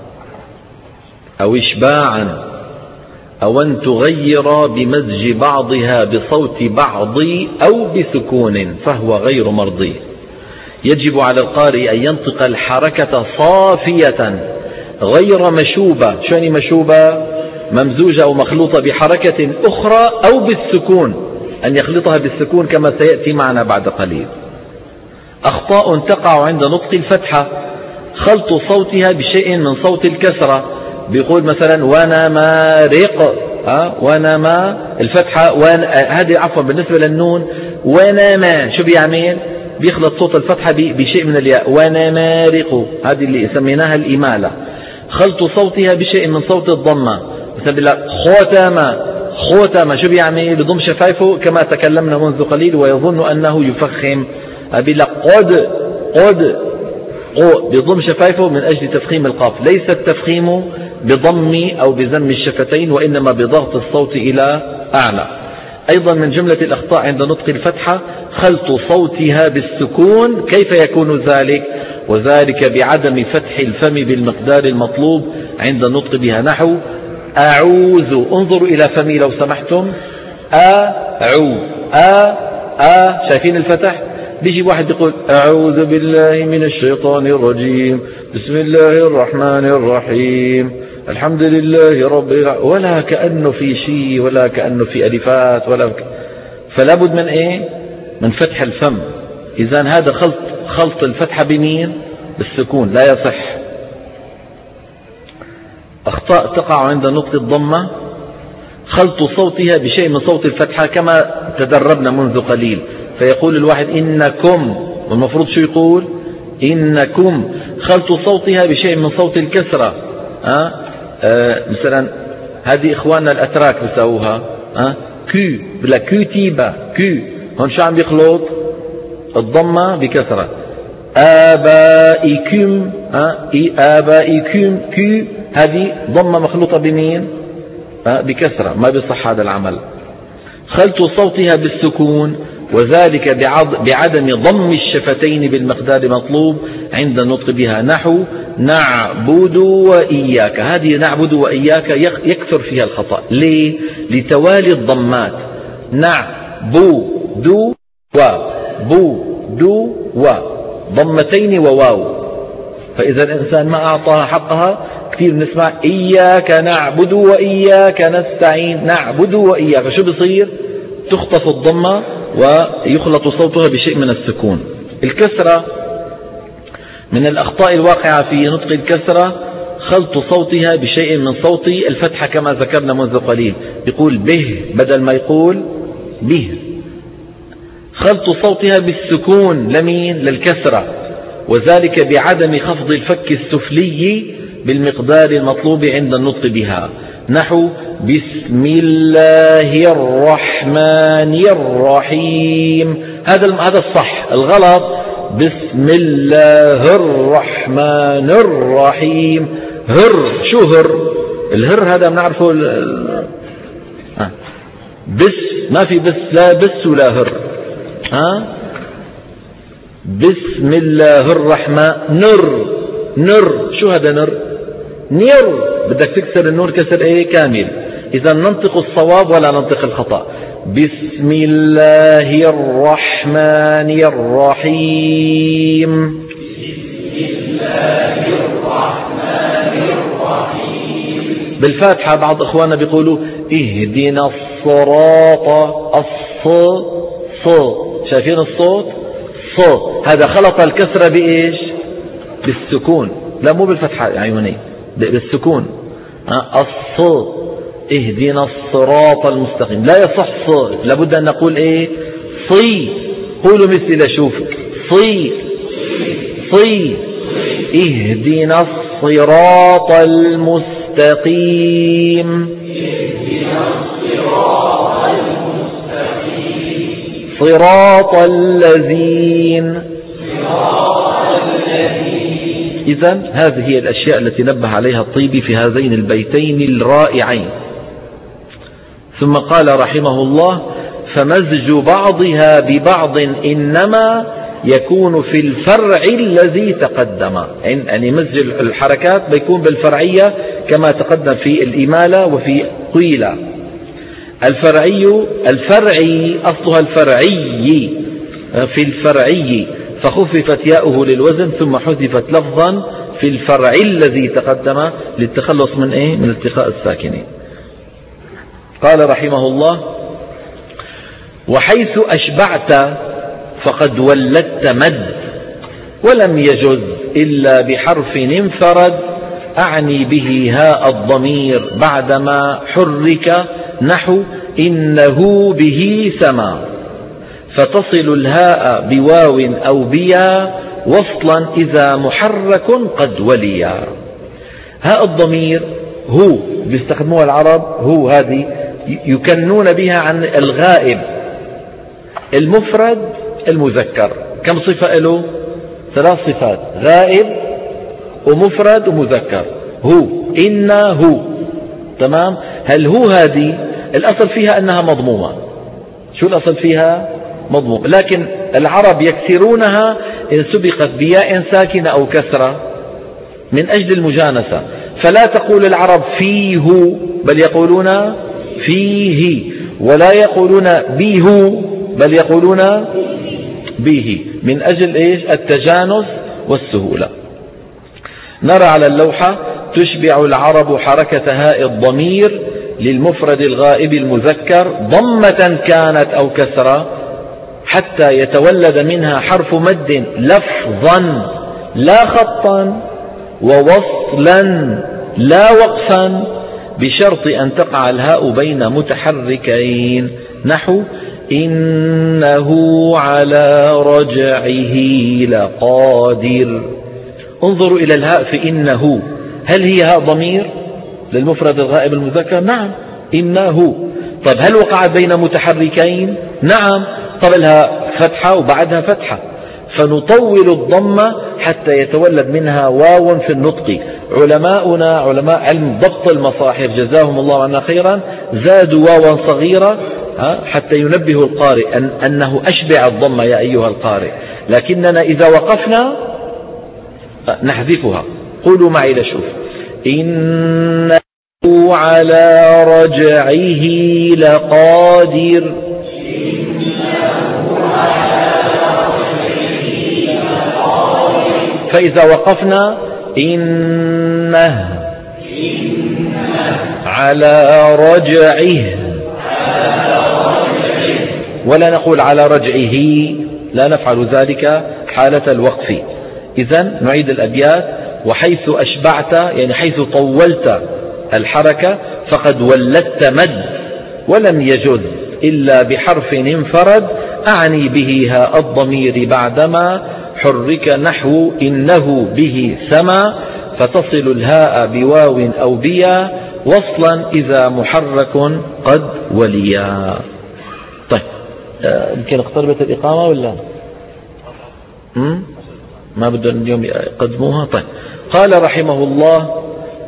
أو إشباعا أو أن تغير بمزج بعضها بصوت بعض أو بسكون فهو غير مرضي. يجب على القارئ أن ينطق الحركة صافية غير مشوبة. شو يعني مشوبة؟ ممزوجة أو مخلوطة بحركة أخرى أو بالسكون، أن يخلطها بالسكون كما سيأتي معنا بعد قليل. أخطاء تقع عند نطق الفتحة: خلط صوتها بشيء من صوت الكسرة. بيقول مثلا ونمارق، ونما الفتحة هذه عفوا بالنسبة للنون ونما شو بيعمل؟ بيخلط صوت الفتحة بشيء من الياء. ونمارق هذه اللي سميناها الإمالة. خلط صوتها بشيء من صوت الضمة، مثلا بيقول لك خوتما شو بيعمل؟ بضم شفايفه كما تكلمنا منذ قليل ويظن أنه يفخم. بيقول لك قد بضم شفايفه من أجل تفخيم القاف. ليس التفخيم بضم أو بزم الشفتين، وإنما بضغط الصوت إلى أعلى. أيضا من جملة الأخطاء عند نطق الفتحة خلط صوتها بالسكون. كيف يكون ذلك؟ وذلك بعدم فتح الفم بالمقدار المطلوب عند النطق بها، نحو أعوذ. انظروا إلى فمي لو سمحتم. شايفين الفتح؟ بيجي واحد يقول أعوذ بالله من الشيطان الرجيم، بسم الله الرحمن الرحيم، الحمد لله رب العالمين، ولا كأنه في شيء ولا كأنه في ألفات فلا بد من إيه؟ من فتح الفم. إذن هذا خلط الفتحة بمين؟ بالسكون، لا يصح. أخطاء تقع عند نطق الضمة: خلط صوتها بشيء من صوت الفتحة كما تدربنا منذ قليل. فيقول الواحد إنكم، والمفروض شو يقول؟ إنكم. خلط صوتها بشيء من صوت الكسرة. مثلا هذه إخواننا الأتراك بيسووها كو بلا كوتيبا كو. هون شو عم بيخلط؟ الضمة بكسرة. آبائكم آبائكم كو، هذه ضمة مخلوطة بمين؟ بكسرة. ما بيصح هذا العمل. خلط صوتها بالسكون، وذلك بعدم ضم الشفتين بالمقدار المطلوب عند النطق بها، نحو نعبد وإياك. هذه نعبد وإياك يكثر فيها الخطأ. ليه؟ لتوالي الضمات. نعبد و ضمتين وواو. فإذا الإنسان ما أعطاها حقها كثير نسمع إياك نعبد وإياك نستعين. نعبد وإياك شو بصير؟ تخطف الضمة ويخلط صوتها بشيء من السكون. الكسرة من الأخطاء الواقعة في نطق الكسرة خلط صوتها بشيء من صوت الفتحة كما ذكرنا منذ قليل. يقول به بدل ما يقول به. خلط صوتها بالسكون لمين؟ للكسرة، وذلك بعدم خفض الفك السفلي بالمقدار المطلوب عند النطق بها، نحو بسم الله الرحمن الرحيم. هذا الصح. الغلط بسم الله الرحمن الرحيم. شو الهر هذا بنعرفه. بس ما في بس، لا بس ولا هر. بسم الله الرحمن نر. شو هذا نر؟ نير. بدك تكسر النور كسر ايه؟ كامل. اذا ننطق الصواب ولا ننطق الخطأ. بسم الله الرحمن الرحيم. بسم الله الرحمن الرحيم. بالفاتحة بعض اخواننا بيقولوا اهدنا الصراط. شايفين الصوت؟ هذا خلط الكسرة بايش؟ بالسكون. لا مو بالفتحة يا عيوني، بالسكون. اهدنا الصراط المستقيم. لا يصح لابد أن نقول ايه؟ صي. قولوا مثلي لشوف. صي اهدنا الصراط المستقيم. صراط الذين. إذن هذه هي الأشياء التي نبه عليها الطيبي في هذين البيتين الرائعين. ثم قال رحمه الله: فمزج بعضها ببعض إنما يكون في الفرع الذي تقدم. يعني مزج الحركات بيكون بالفرعية كما تقدم في الإمالة وفي قيلة. الفرعي أصلها الفرعي في الفرعي، فخففت ياؤه للوزن ثم حذفت لفظا في الفرع الذي تقدم للتخلص من ايه؟ من التقاء الساكنين. قال رحمه الله: وحيث أشبعت فقد ولدت مد. ولم يجز إلا بحرف انفرد أعني به هاء الضمير بعدما حرك نحو إنه به سما، فتصل الهاء بواو أو بيا وصلا إذا محرك قد وليا. هاء الضمير هو بيستخدموها العرب، هو هذه يكنون بها عن الغائب المفرد المذكر. كم صفة له؟ 3 صفات: غائب ومفرد ومذكر. هو إنه، تمام. هل هو هذه الأصل فيها أنها مضمومة؟ شو الأصل فيها؟ مضمومة، لكن العرب يكسرونها إن سبقت بياء ساكنة أو كسرة من أجل المجانسة، فلا تقول العرب فيه بل يقولون فيه، ولا يقولون به بل يقولون به، من أجل إيش؟ التجانس والسهولة. نرى على اللوحة: تشبع العرب حركة هاء الضمير للمفرد الغائب المذكر ضمة كانت أو كسرة حتى يتولد منها حرف مد لفظا لا خطا، ووصلا لا وقفا، بشرط أن تقع الهاء بين متحركين نحو إنه على رجعه لقادر. انظروا إلى الهاء في إنه، هل هي هاء ضمير للمفرد الغائب المذكر؟ نعم، إنه. طب هل وقعت بين متحركين؟ نعم، قبلها فتحة وبعدها فتحة، فنطول الضمة حتى يتولد منها واو في النطق. علماؤنا علماء علم ضبط المصاحف جزاهم الله عنا خيرا زادوا واوا صغيرة حتى ينبه القارئ أنه أشبع الضمة يا أيها القارئ، لكننا إذا وقفنا نحذفها. قولوا معي لشوف: إنه على رجعه لقادر. فإذا وقفنا إنه على رجعه، ولا نقول على رجعه، لا نفعل ذلك حالة الوقف. إذن نعيد الأبيات: وحيث أشبعت، يعني حيث طولت الحركة فقد ولدت مد، ولم يجد إلا بحرف انفرد أعني به هاء الضمير بعدما حرك نحو إنه به سما، فتصل الهاء بواو أو بيا وصلا إذا محرك قد وليا. طيب يمكن اقتربت الإقامة ولا ما بدهم اليوم يقدموها؟ طيب قال رحمه الله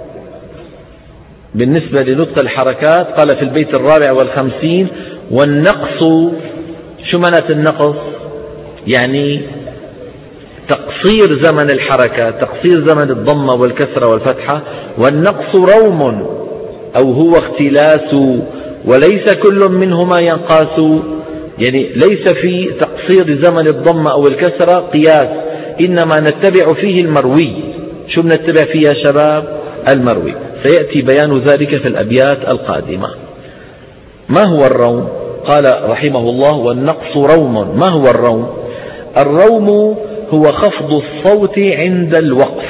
بالنسبة لنطق الحركات، قال في البيت 54: والنقص. شو معنى النقص؟ يعني تقصير زمن الحركة، تقصير زمن الضمة والكسرة والفتحة. والنقص روم أو هو اختلاس، وليس كل منهما ينقاس، يعني ليس في تقصير زمن الضمة أو الكسرة قياس، إنما نتبع فيه المروي. شو بنتبع فيه يا شباب؟ المروي. سيأتي بيان ذلك في الأبيات القادمة. ما هو الروم؟ قال رحمه الله: والنقص روم. ما هو الروم؟ الروم هو خفض الصوت عند الوقف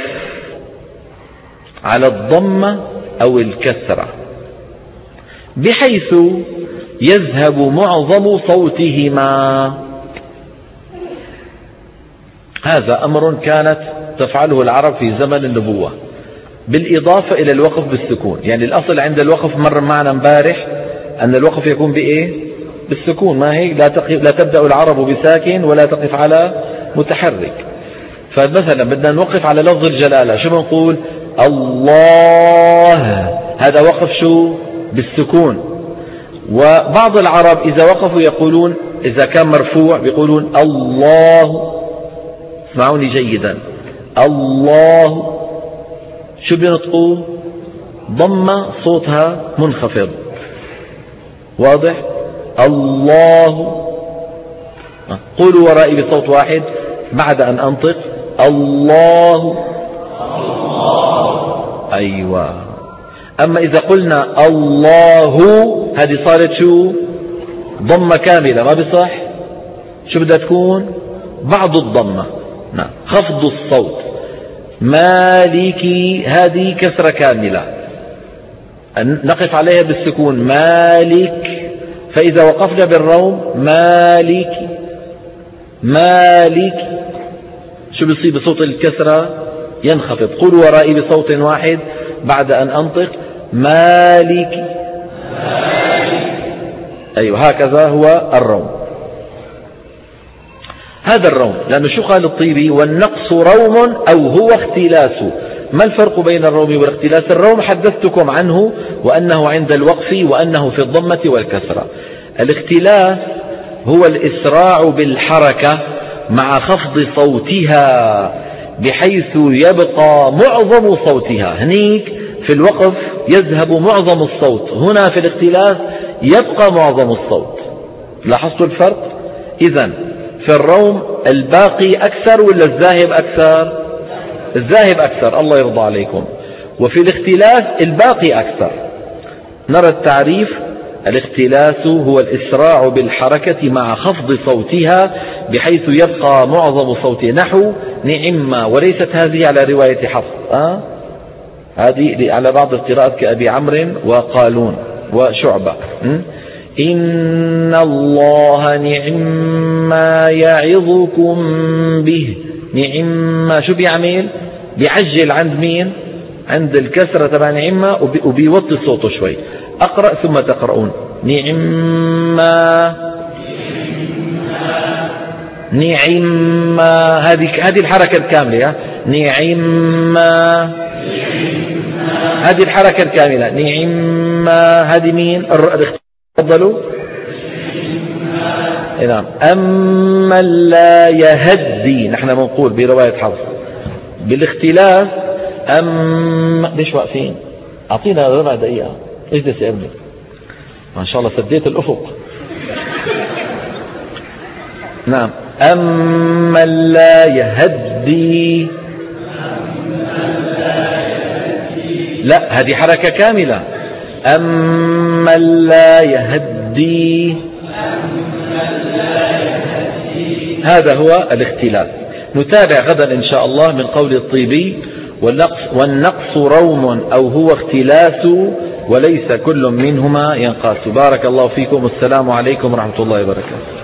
على الضمة أو الكسرة بحيث يذهب معظم صوتهما. هذا أمر كانت تفعله العرب في زمن النبوة، بالإضافة إلى الوقف بالسكون. يعني الأصل عند الوقف مر معنا امبارح أن الوقف يكون بإيه؟ بالسكون، ما هيك؟ لا تبدأ العرب بساكن ولا تقف على متحرك. فمثلا بدنا نوقف على لفظ الجلالة، شو بنقول؟ الله، هذا وقف شو؟ بالسكون. وبعض العرب إذا وقفوا يقولون، إذا كان مرفوع بيقولون الله، اسمعوني جيدا، الله. شو بينطقوا؟ ضمة صوتها منخفض، واضح؟ الله. قولوا ورائي بصوت واحد بعد أن أنطق: الله. أيوة. أما إذا قلنا الله هذه صارت شو؟ ضمة كاملة، ما بصح. شو بدها تكون؟ بعض الضمة، نعم خفض الصوت. مالكي هذه كسرة كاملة نقف عليها بالسكون مالك، فإذا وقفنا بالروم مالك مالك شو بيصير بصوت الكسرة؟ ينخفض. قولوا ورائي بصوت واحد بعد أن أنطق مالك. أيوه هكذا هو الروم. هذا الروم، لأنه شو قال الطيبي؟ والنقص روم أو هو اختلاس. ما الفرق بين الروم والاختلاس؟ الروم حدثتكم عنه وأنه عند الوقف وأنه في الضمة والكسرة. الاختلاس هو الإسراع بالحركة مع خفض صوتها بحيث يبقى معظم صوتها. هنيك في الوقف يذهب معظم الصوت، هنا في الاختلاس يبقى معظم الصوت. لاحظتوا الفرق؟ إذن في الروم الباقي أكثر ولا الذاهب أكثر؟ الذاهب أكثر، الله يرضى عليكم. وفي الاختلاس الباقي أكثر. نرى التعريف: الاختلاس هو الإسراع بالحركة مع خفض صوتها بحيث يبقى معظم صوتها، نحو نعم. وليست هذه على رواية حفص، هذه على بعض القراءات كأبي عمرو وقالون وشعبة. إن الله نعم ما يعظكم به. نعم شو بيعمل؟ بيعجل عند مين؟ عند الكسرة تبع نعم وبيوطي صوته شوي. أقرأ ثم تقرؤون. نعم نعم، هذه الحركة الكاملة. نعم هذه الحركة الكاملة. نعم هذه مين؟ تفضلوا. نعم. أما لا يهدي، نحن بنقول برواية حفص بالاختلاف ليش واقفين؟ أعطينا ربع دقيقة. اجلس يا ابني، ما شاء الله سديت الأفق. نعم. أما لا يهدي، لا هذه حركة كاملة. أما لا يهدي، هذا هو الاختلاف. نتابع غدا إن شاء الله من قول الطيبي: والنقص روم أو هو اختلاس وليس كل منهما ينقاس. بارك الله فيكم، والسلام عليكم ورحمة الله وبركاته.